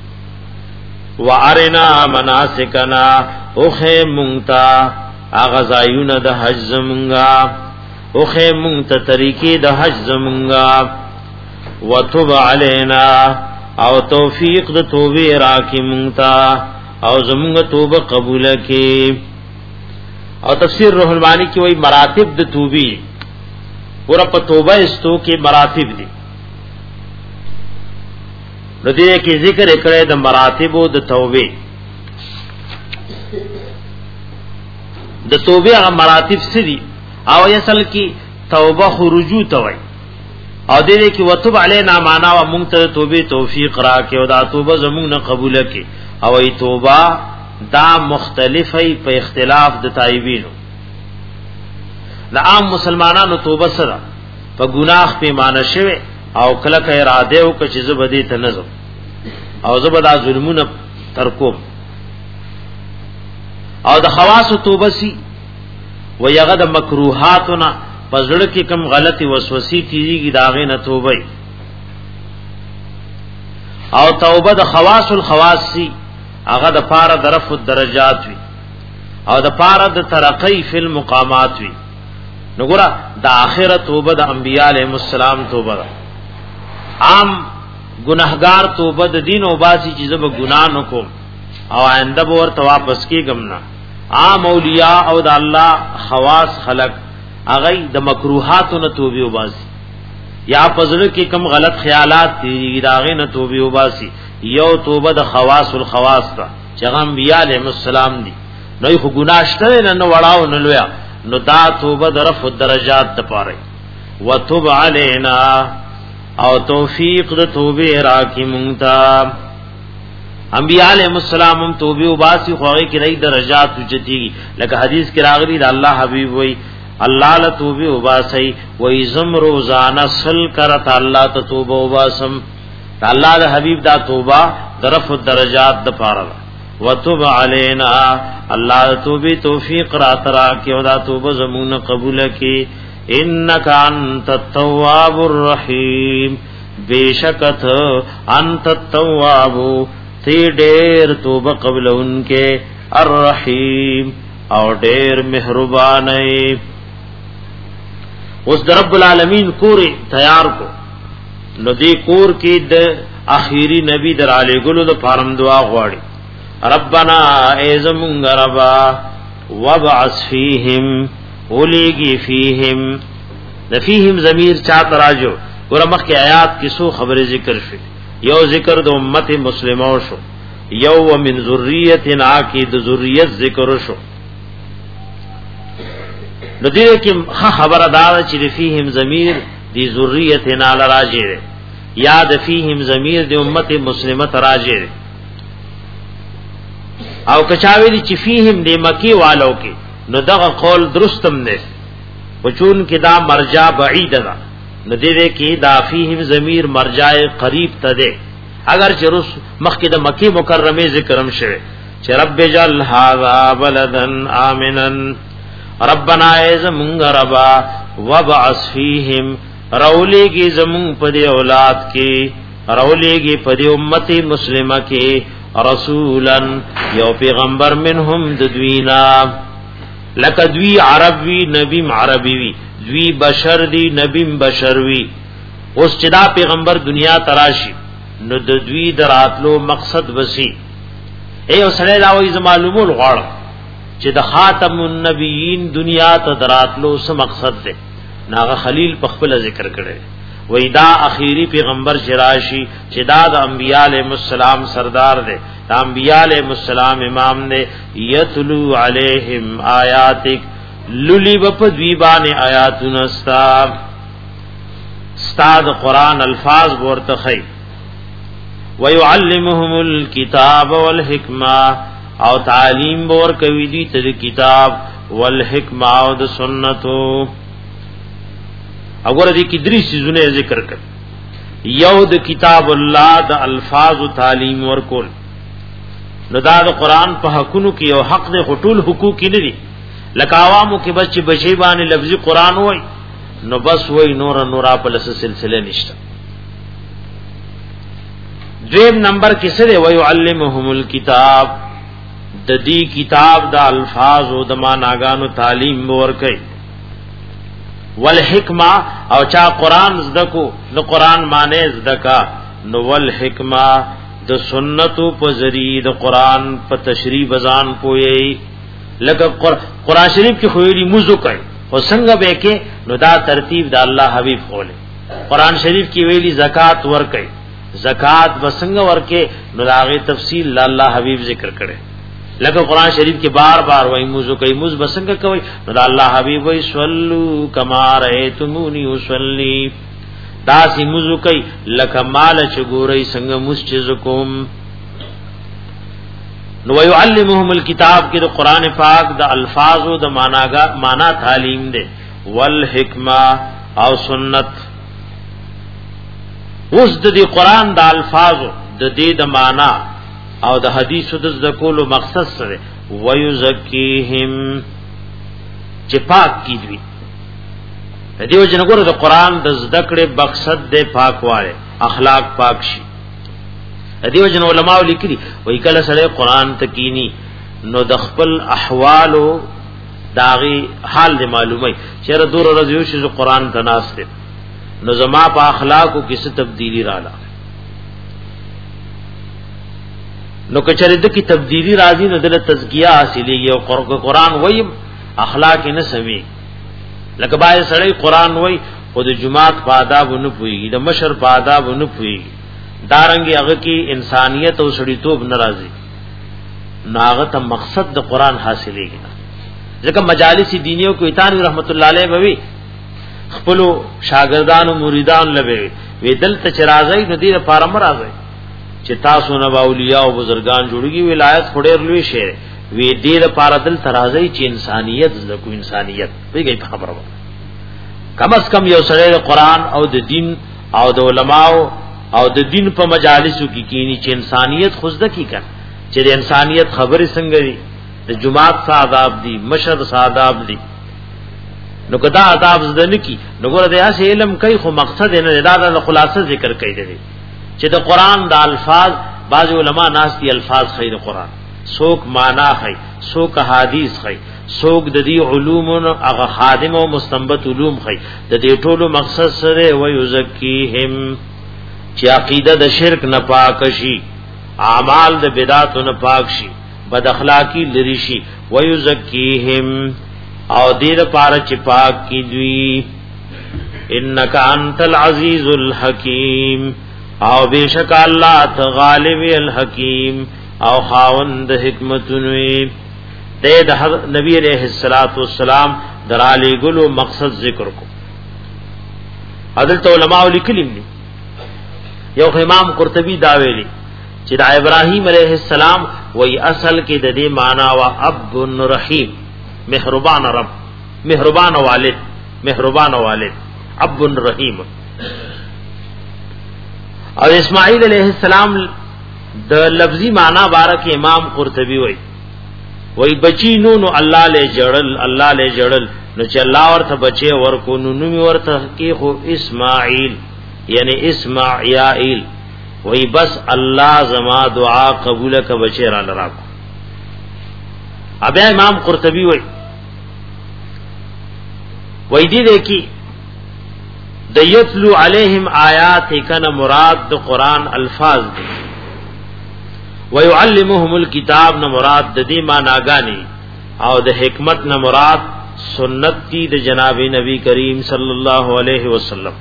وارنا مناسکنا اوخه مونتا اغزایون د حج زمونږه، اوخه مونتا طریقې د حج زمونږه. وتوب علینا او توفیق د توبې راکې مونتا او زمونږه توبه قبول کړي. او تفسیر روح المانی کی وای مراتب د توبې ور په توبه استو کې مراتب دي. نو دې کې ذکر کړه د مراتب د توبې. د توبې هغه مراتب څه دي او اصل کې توبه خروجو ته وای او دې کې وتوب علینا معنا او مونږ ته توبې توفیق راکې او دا توبه زمونږ نه قبول کړي. او ای توبه دا مختلفه په اختلاف د تایبینو. د عام مسلمانانو توبه سره په ګناه پیمانه شوه او کله کې اراده او چې زبدي ته نظم او زبدا ظلمونه ترکوم. او د خواص توبه سي و یغه د مکروهاتنا پزړه کې کم غلطي وسوسې تیږي داغه نه توبه. او توبه د خواص الخواص سي هغه د پاره درف الدرجات وی او د پاره د ترقی فی المقامات وی. نو ګره د اخرت توبه د انبیاء علیهم السلام توبه عام گناہگار توبه د دین او باسی چیزه به ګناه نکوم او آینده به ورته واپس کیږم نه. عام اولیاء او د الله خواص خلق هغه د مکروهاتو نه توبه او باسی یا پزړه کې کم غلط خیالات دي داغه نه توبه او باسی. یو توبه د خواص الخواص تا چې انبیاء علیهم السلام دي نو یې ګناشته نه نه وړاو نه لویا نو دا توبه درف درجات د پاره وتوب علینا او توفیق د توبه راکی مونتا انبیاء علیهم السلام هم توبه وباسي خوږی کې رہی درجات چتیږي لکه حدیث کې راغلی د الله حبیب وای الله له توبه وباسي وای زم روزانه سل کرت الله ته توبه وباسم الله د حبیب دا توبه درف درجات د پاره وتوب علینا الله توبه توفیق را ترا کې او دا توبه زمون قبول کې انک انت التواب الرحیم بیشکت انت التواب تی ډیر توبه قبل انکه الرحیم او ډیر مهربان ای اوس رب العالمین کور تیار کو نو دی کور کې د اخیری نبی در علی ګلو د فارم دعا غواړي ربنا ایزمون ربا وبعث فیهم اولیگی فیهم نفیهم ضمیر چا تراجو ګور مخکې آیات کې سو خبره ذکر شي یو ذکر د امت مسلمو شو یو ومن ذریتنا کی د ذریت ذکر شو نو دې کې خبره دا چې فیهم ضمیر دی ذریتنا لراجه یاد فیهم ضمیر د امت مسلمه تراجه او کچاوی چې فیهم د مکی والو کې نو دغه قول درستم نه وچون کې دا مرجع بعید ده نو دې کې دا فیهم ضمیر مرجع قریب ته ده اگر چې رس مخکې د مکی مکرمه ذکرم شوه چې رب جل هذا بلدن امنا ربنا ازمون ربا وبعث فیهم رولیږي زمون په دې اولاد کې رولیږي په دې امت مسلمه کې رسولن یو پیغمبر منهم ددوینا لکه دوی عربی نبیم عربی وی دوی بشر دی نبیم بشر وی اوس چې دا پیغمبر دنیا تراشی نو د دوی دراتلو مقصد وسی اے اوسره دا وې معلومول غواړم چې د خاتم النبیین دنیا ته دراتلو څه مقصد ده ناغه خلیل په خپل ذکر کړي وې دا اخیری پیغمبر شراشی چې دا د انبیاء علیهم السلام سردار ده د انبیاء علیهم السلام امام نے یتلو علیہم آیاتک للی بپدوی بان آیاتن استا استاد قرآن الفاظ ورتخی ویعلمهم الكتاب والحکمہ او تعلیم بور کوي دي ته کتاب والحکمہ او د سنتو وګوره دې کې درې سيزونه ذکر کړ یو د کتاب الله د الفاظ او تعلیم ورکول نو دا د قران په حقونو کې یو حق د خطول حقوق نه دي لکه عوامو کې بچ بچي باندې لفظي قران وای نو بس وای نور نورا په لس سلسله نشته دویم نمبر کې سره وای علمهم الكتاب د دې کتاب د الفاظ او د معناګانو تعلیم ورکړي والحکمہ او چا قران زدکو نو قران معنی زدکا نو والحکمہ د سنتو په ذریعہ د قران په تشریح بزان پوي لکه قران شریف کې خوېلی موضوع کوي او څنګه به کې نو دا ترتیب د الله حبیب خوله قران شریف کې ویلي زکات ور کوي زکات وسنګ ورکه نو داغه تفصیل الله حبیب ذکر کړي لکه قران شریف کې بار بار وایي موضوع کوي موږ بسنګ کوي نو د الله حبیب وایي صلو کما رایتمونی وصلی دا سی موضوع کوي لکه مال چګوري څنګه مسجز کوم نو ويعلمهم الكتاب کې د قران پاک د الفاظ او د معناګه معنا تعلیم ده والحکمه او سنت اوس د دې قران د الفاظ د دې د معنا او د حدیثو د ذکر مقصد سره ويزکیهم چې پاک کیږي دیو جنګور د قران د ذکر مقصد د پاکواله اخلاق پاک شي دیو جن علماء لیکلي وای کله سره قران تکینی نو د خپل احوالو داغي حال دی معلومه چیرې دور ورځې شي قران ته ناس دي نو زما په اخلاقو کې څه تبدیلی رااله نو کچره د کی تبدیلی راځي نو د تزکیه حاصلېږي او قران وای اخلاق نه سمي لکه بای سړی قران وای او د جمعات په آداب نه پويږي د مشر په آداب نه پويږي دارنګي هغه کې انسانيت او سړیتوب ناراضي ناغت مقصد د قران حاصلېږي. ځکه مجالس دینیو کو ایتان رحمت الله علیه بوي خپل شاګردان او مریدان لبه وی دلته چرازای د دې لپاره مرাজি چې تاسو نه اولیاء او بزرگان جوړیږي ولایت خډیر لوي شی وی دې لپاره دل ترازای چې انسانیت زکو انسانیت پیږي خبره کم از کم یو سره قرآن او د دین او د علماو او د دین په مجالسو کې کینی چې انسانیت خوزده کی کړه چې د انسانیت خبرې څنګه دي د جمعات ساداب دي مشهد ساداب دي نو کدا آداب زده نکی نو ګوره د اس علم کوي خو مقصد نه دا د خلاصه ذکر کوي دي چې د قران د الفاظ بعض علما ناس دي الفاظ خیر قران سوک معنا خی سوک حدیث خی سوک د دې علوم او هغه خادم او مستنبط علوم خی د دې ټولو مقصد سره و یزکیهم چې عقیده د شرک نه پاک شي اعمال د بدعت نه پاک شي بد اخلاقی لری شي و یزکیهم او دې لپاره چې پاک کی دوی انک انت العزیز الحکیم او بشک الله غالب الحکیم او خاوند حکمتونوی د نبی علیہ الصلوۃ والسلام درالی ګلو مقصد ذکر کو حضرت علماء لیکلي یو امام قرطبی دا ویلي چې د ابراهیم علیہ السلام وای اصل کې د دې معنا وا اب رحیم مهربان رب مهربان والد مهربان والد اب رحیم او اسماعیل علیہ السلام د لفظی معنی بارک امام قرطبی وای وای بچی نو نو الله له جړل الله له جړل نو چې الله ورته بچي ورکو نو نو ورته کې خو اسماعیل یعنی اسماعیل وای بس الله زما دعا قبول ک بچی را لراکو ابیا امام قرطبی وای وای دی دیکي د یتلو علیہم آیات کنا مراد د قران الفاظ دي ويعلمهم الكتاب نہ مراد د دې معناګانی او د حکمت نہ مراد سنت دی د جناب نبی کریم صلی الله علیه وسلم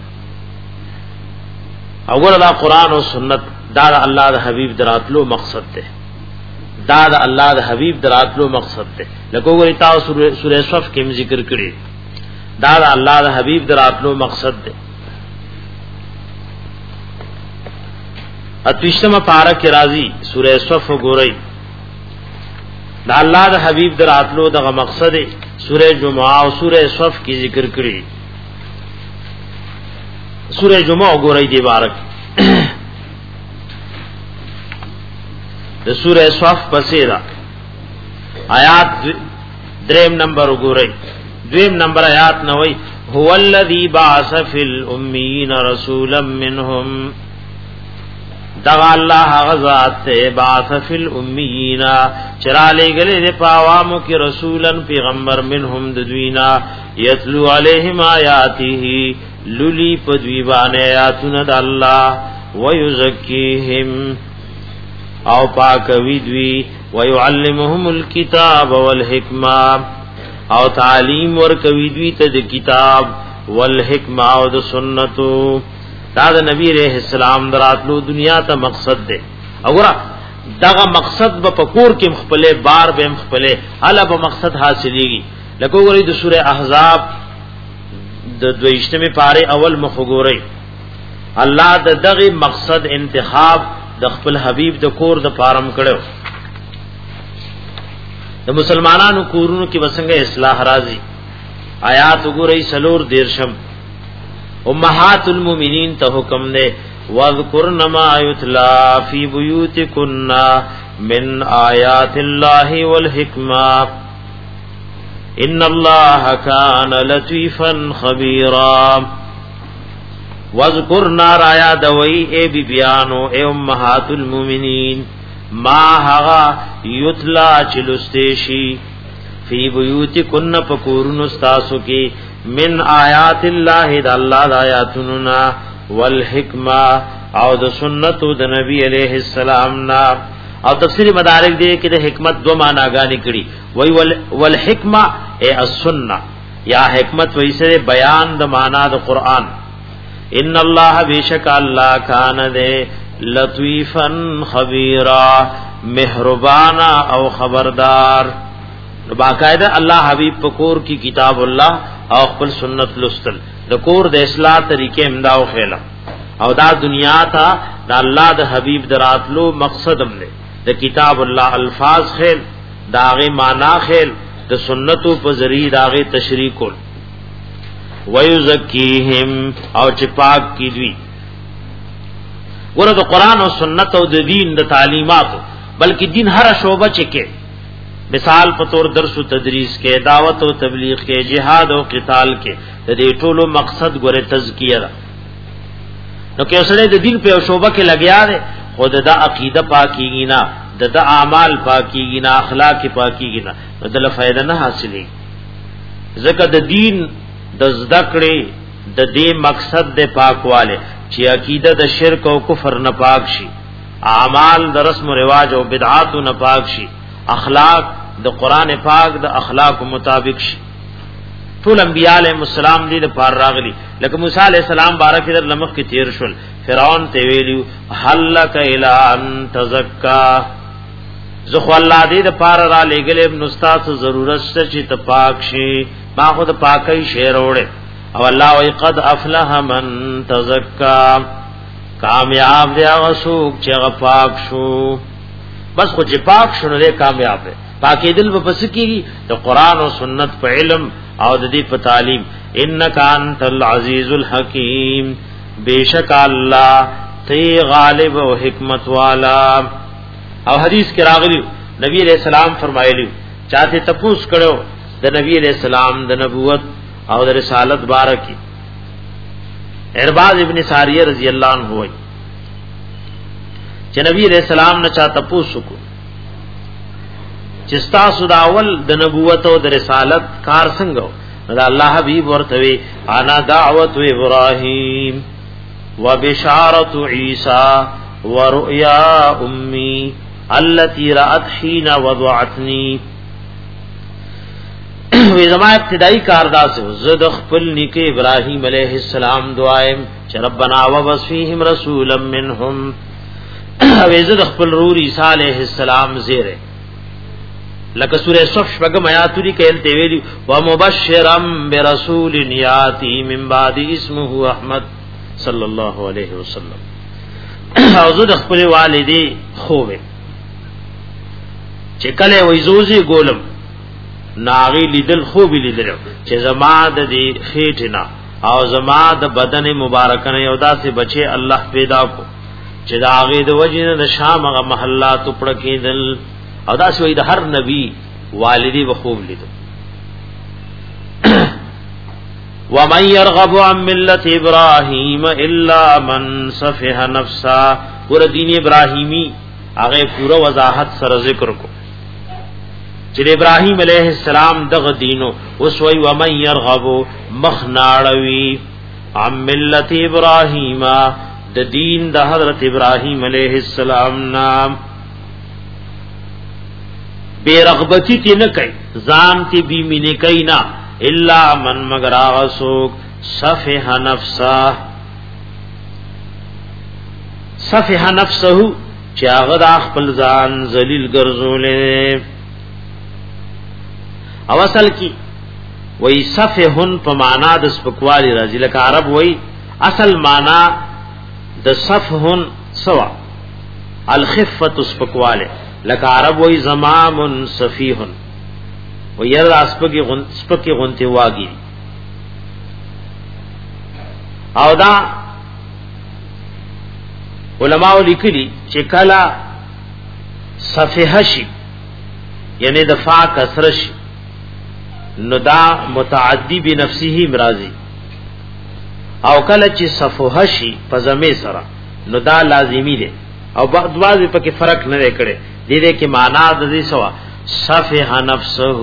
اول دا قران او سنت دا د الله د حبیب دراتلو مقصد ده دا د الله د حبیب دراتلو مقصد ده لکه وګورئ تاسو سورہ صف کې ذکر کړی دا د الله د حبیب دراتلو مقصد ده اتوشتم پارک راضی سورہ صف گورئی دا اللہ دا حبیب در آتلو دا مقصد سورہ جمعہ و سورہ صف کی ذکر کری سورہ جمعہ گورئی دی بارک دا سورہ صف پسیدہ آیات دریم نمبر گورئی دویم نمبر آیات نوئی هو الذی بعث فی الامیین رسولا منہم دغا اللہ غزات تے بعث فی الامیین چرا لے گلے دے پاوامو کی رسولا پیغمبر منہم ددوینا یتلو علیہم آیاتی للی پدویبان آیاتون دا اللہ ویزکیہم او پاکوی دوی ویعلمہم الکتاب والحکمہ او تعلیم ورکوی دوی تد کتاب والحکمہ او دا سنتو دا دا نبی علیہ السلام دراتلو دنیا تا مقصد دے اگرہ داغا مقصد با پکور کی مخپلے بار بے مخپلے علا با مقصد حاصلی گی لکو گوری دا سورہ احزاب دا دویشتمی پارے اول مخگوری اللہ دا دغی مقصد انتخاب دا خپل حبیب دا کور دا پارم کڑو دا مسلمانانو کورونو کی بسنگ اصلاح رازی آیات گوری سلور دیرشم امہات المومنین تا حکم دے وَاذْكُرْنَ مَا يُتْلَى فِي بُيُوتِكُنَّ مِنْ آیَاتِ اللَّهِ وَالْحِكْمَةِ إِنَّ اللَّهَ كَانَ لَطِیفًا خَبِیرًا وَاذْكُرْنَ رایا دوئی اے بی بیانو اے امہات المومنین ما حغا یتلا چلستیشی فی بیوتکن پکورن استاسو کی من آیات اللہ دا اللہ دا آیاتننا والحکمہ او دا سنت دا نبی علیہ السلام نا او تفسیر مدارک دے کہ دا حکمت دو معنی گانی کری وی والحکمہ اے السنہ یا حکمت ویسے بیان دا معنی دا قرآن ان اللہ بیشک اللہ کان دے لطیفا خبیرا مهربانا او خبردار. باقاعده الله حبیب پکور کی کتاب الله او خپل سنت لستل د کور د اصلاح طریقې امداو خېلا او دا دنیا ته د الله د حبیب دراتلو مقصد هم نه د کتاب الله الفاظ خېل داغه معنا خېل د سنتو په ذریعہ داغه تشریح کول ويزکیهم او چې پاک کی دوی. ورته قرآن او سنت او د دین د تعلیمات بلکې دین هر شعبه چې کې مثال په تور درس او تدریس کې دعوت او تبلیغ کې جهاد او قتال کې د دې ټولو مقصد ګوره تزکیه ده. نو کې اوسړه د دین په شعبه کې لګیا ده خود د عقیده پاکیږي نه د د اعمال پاکیږي نه اخلاق پاکیږي نه نو دله فائدہ نه حاصلې. ځکه د دین د ذکرې د دې مقصد د پاکواله چې عقیده د شرک او کفر نه پاک شي، اعمال د رسم و رواج او بدعات نه پاک شي، اخلاق د قران پاک د اخلاق مطابق شي. ټول انبیاء علیهم السلام دې د پار راغلي لکه موسی علیہ السلام بارک در لمخ کې تیر شول فرعون ته ویلو حلک الی ان تزکا زخو الله دې د پار را لګلې ابن استاد ضرورت شته چې ته پاک شي ما خود پاکي شعر وړه او الله وی قد افلح من تزکا کامیاب دی هغه څوک چې هغه پاک شو. بس خو چې پاک شونه دی کامیاب دی. پاکي دل په پس کېږي د قران او سنت په علم او د دې په تعلیم. انک انت العزیز الحکیم بیشک الله تی غالب او حکمت والا. او حدیث کې راغلی نبی علیہ السلام فرمایلی چاته تپوس کړو د نبی علیہ السلام د نبوت او د رسالت بارکی ارباز ابن ساریہ رضی اللہ عنہ ہوئی چې نبی علیہ السلام نه چا تپوس کو چې تاسو د اول د نبوت او د رسالت کار څنګه دا الله حبیب ورته وی انا دعوت ابراهیم وبشارت عیسی ورؤیا امی التي رأت حين وضعتني. وی زما ابتدائی کاردار سے زد خپل نیک ابراہیم علیہ السلام دعائم چ ربنا وبصفیہم رسولا منهم. وی زد خپل رور عیسی علیہ السلام زیره لکه سورہ صف شپږم آیات لري کله ته ویلی و مبشرا برسول یاتی من بعد اسمه احمد صلی الله علیه وسلم. او زد خپل والدی خوبه چې کله وې زوزي ګولم ناغي لیدل خوب لیدل چې زما د دې خېټنا او زما د بدن مبارک نه یو داسې بچي الله پیدا کو چې دا هغه د وجنه د شام هغه محلات پړ کېدل او داسې وې د هر نبی والدی وخوب لیدل. ومن يرغب عن ملة ابراهيم الا من سفه نفسه. ور دین ابراهیمی هغه پورا وضاحت سره ذکر کو چې ابراهیم علیہ السلام دغه دینو وسوي ومن يرغب مخناړوي عن ملة ابراهيم د دین د حضرت ابراهیم علیہ السلام نام بے رغبتی تی نه کوي ځان تی بی مینه کوي نه الا من مگر اسوک صفح نفسه صفح نفسه چې هغه د خپل ځان ذلیل ګرځولې. او اصل کی وای صفحن په معنا د سپکوالی راځي لکه عرب وای اصل معنا د صفحن سوا الخفه سپکواله لکه عرب وای زمام صفیحن و ير اسپکی غن سپکی غنتی واگی. او دا علماء لیکلی چې کلا صفحه شي یعنی دفاع کسر شي نو دا متعدی بنفسه مرازی او کله چې صفحه شي په زمې سره نو دا لازمی دی او بعض بعض په کې فرق نه کړي دې دې کې معنا د دې سوا صفح نفسه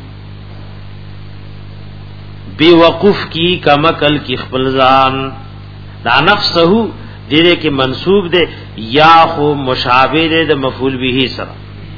بی وقوف کی کمکل کی خپل ځان دا نفسه دې دې کې منسوب دی یا خو مشابه دی د مفعول به سره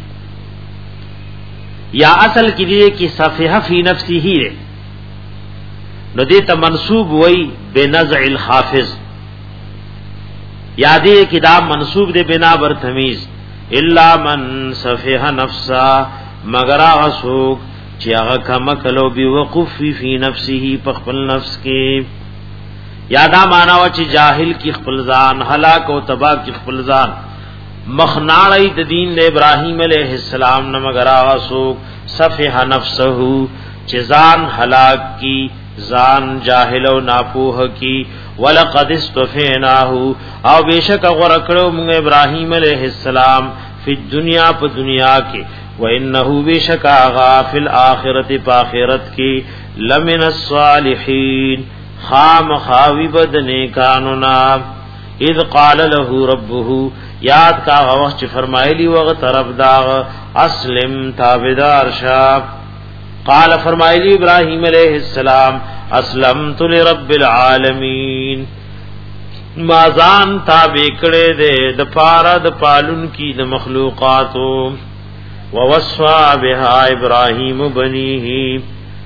یا اصل کې دې کې صفح فی نفسه ہے نو دې ته منسوب وای بنزع الخافض یا دې کې دا منسوب دی بنا بر تمیز الا من سفه نفسا مگر هغه څوک چې هغه کما کلو بي وقوف فی نفسه په خپل نفس کې یادا معنا و چې جاهل کی خپل ځان هلاک او تباہ کی خپل ځان مخناړی د دین د ابراهیم علیه السلام نه مگر هغه څوک سفه نفسه چې ځان هلاک کی ځان جاهل او ناپوه کی ولقد استفیناه او بیشک غرکړو موږ ابراهیم علیه السلام فی دنیا په دنیا کې وانه بیشک غافل اخرت په اخرت کې لمن الصالحین خام خاوی بدنے کانونا اذ قال له ربه یاد کا وخت چې فرمایلی وغه طرف داغ اسلم تابعدار شاه قال فرمایلی ابراهیم علیہ السلام اسلمت لرب العالمین مازان تابع کړه دې د پارا د پالون کی د مخلوقاتو ووصى بها ابراهیم بنیه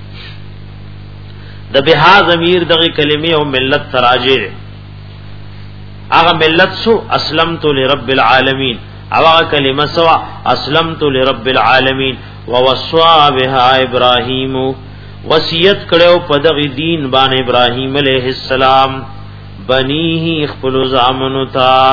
د بها ضمیر دغه کلمې او ملت تراجع هغه ملت سو اسلمت لرب العالمین او هغه کلمه سو اسلمت لرب العالمین ووصى بها ابراهیم وصیت کړو په دغه دین باندې ابراهیم علیہ السلام بنیه خپل زامنو تا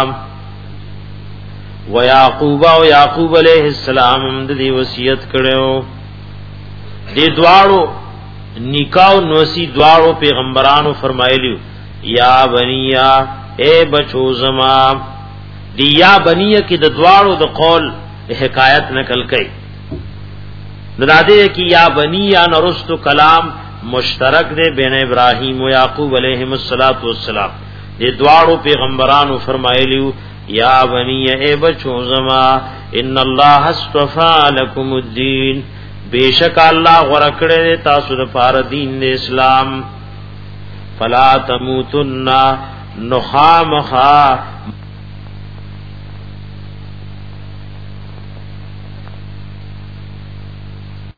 و یعقوب او یعقوب علیہ السلام د دې وصیت کړو دې دواړو نکاو نوسی دوارو پیغمبرانو فرمایلیو یا بنیا اے بچو زما دی یا بنیا کی د دوارو د قول حکایت نقل کئ ندادے کی یا بنیا نرستو کلام مشترک دے بین ابراہیم و یعقوب علیہم الصلوۃ والسلام دی دوارو پیغمبرانو فرمایلیو یا بنیا اے بچو زما ان اللہ اصطفى لکم الدین بیشک اللہ غرکڑے تاسو د پار دین د اسلام فلا تموتن نخامخا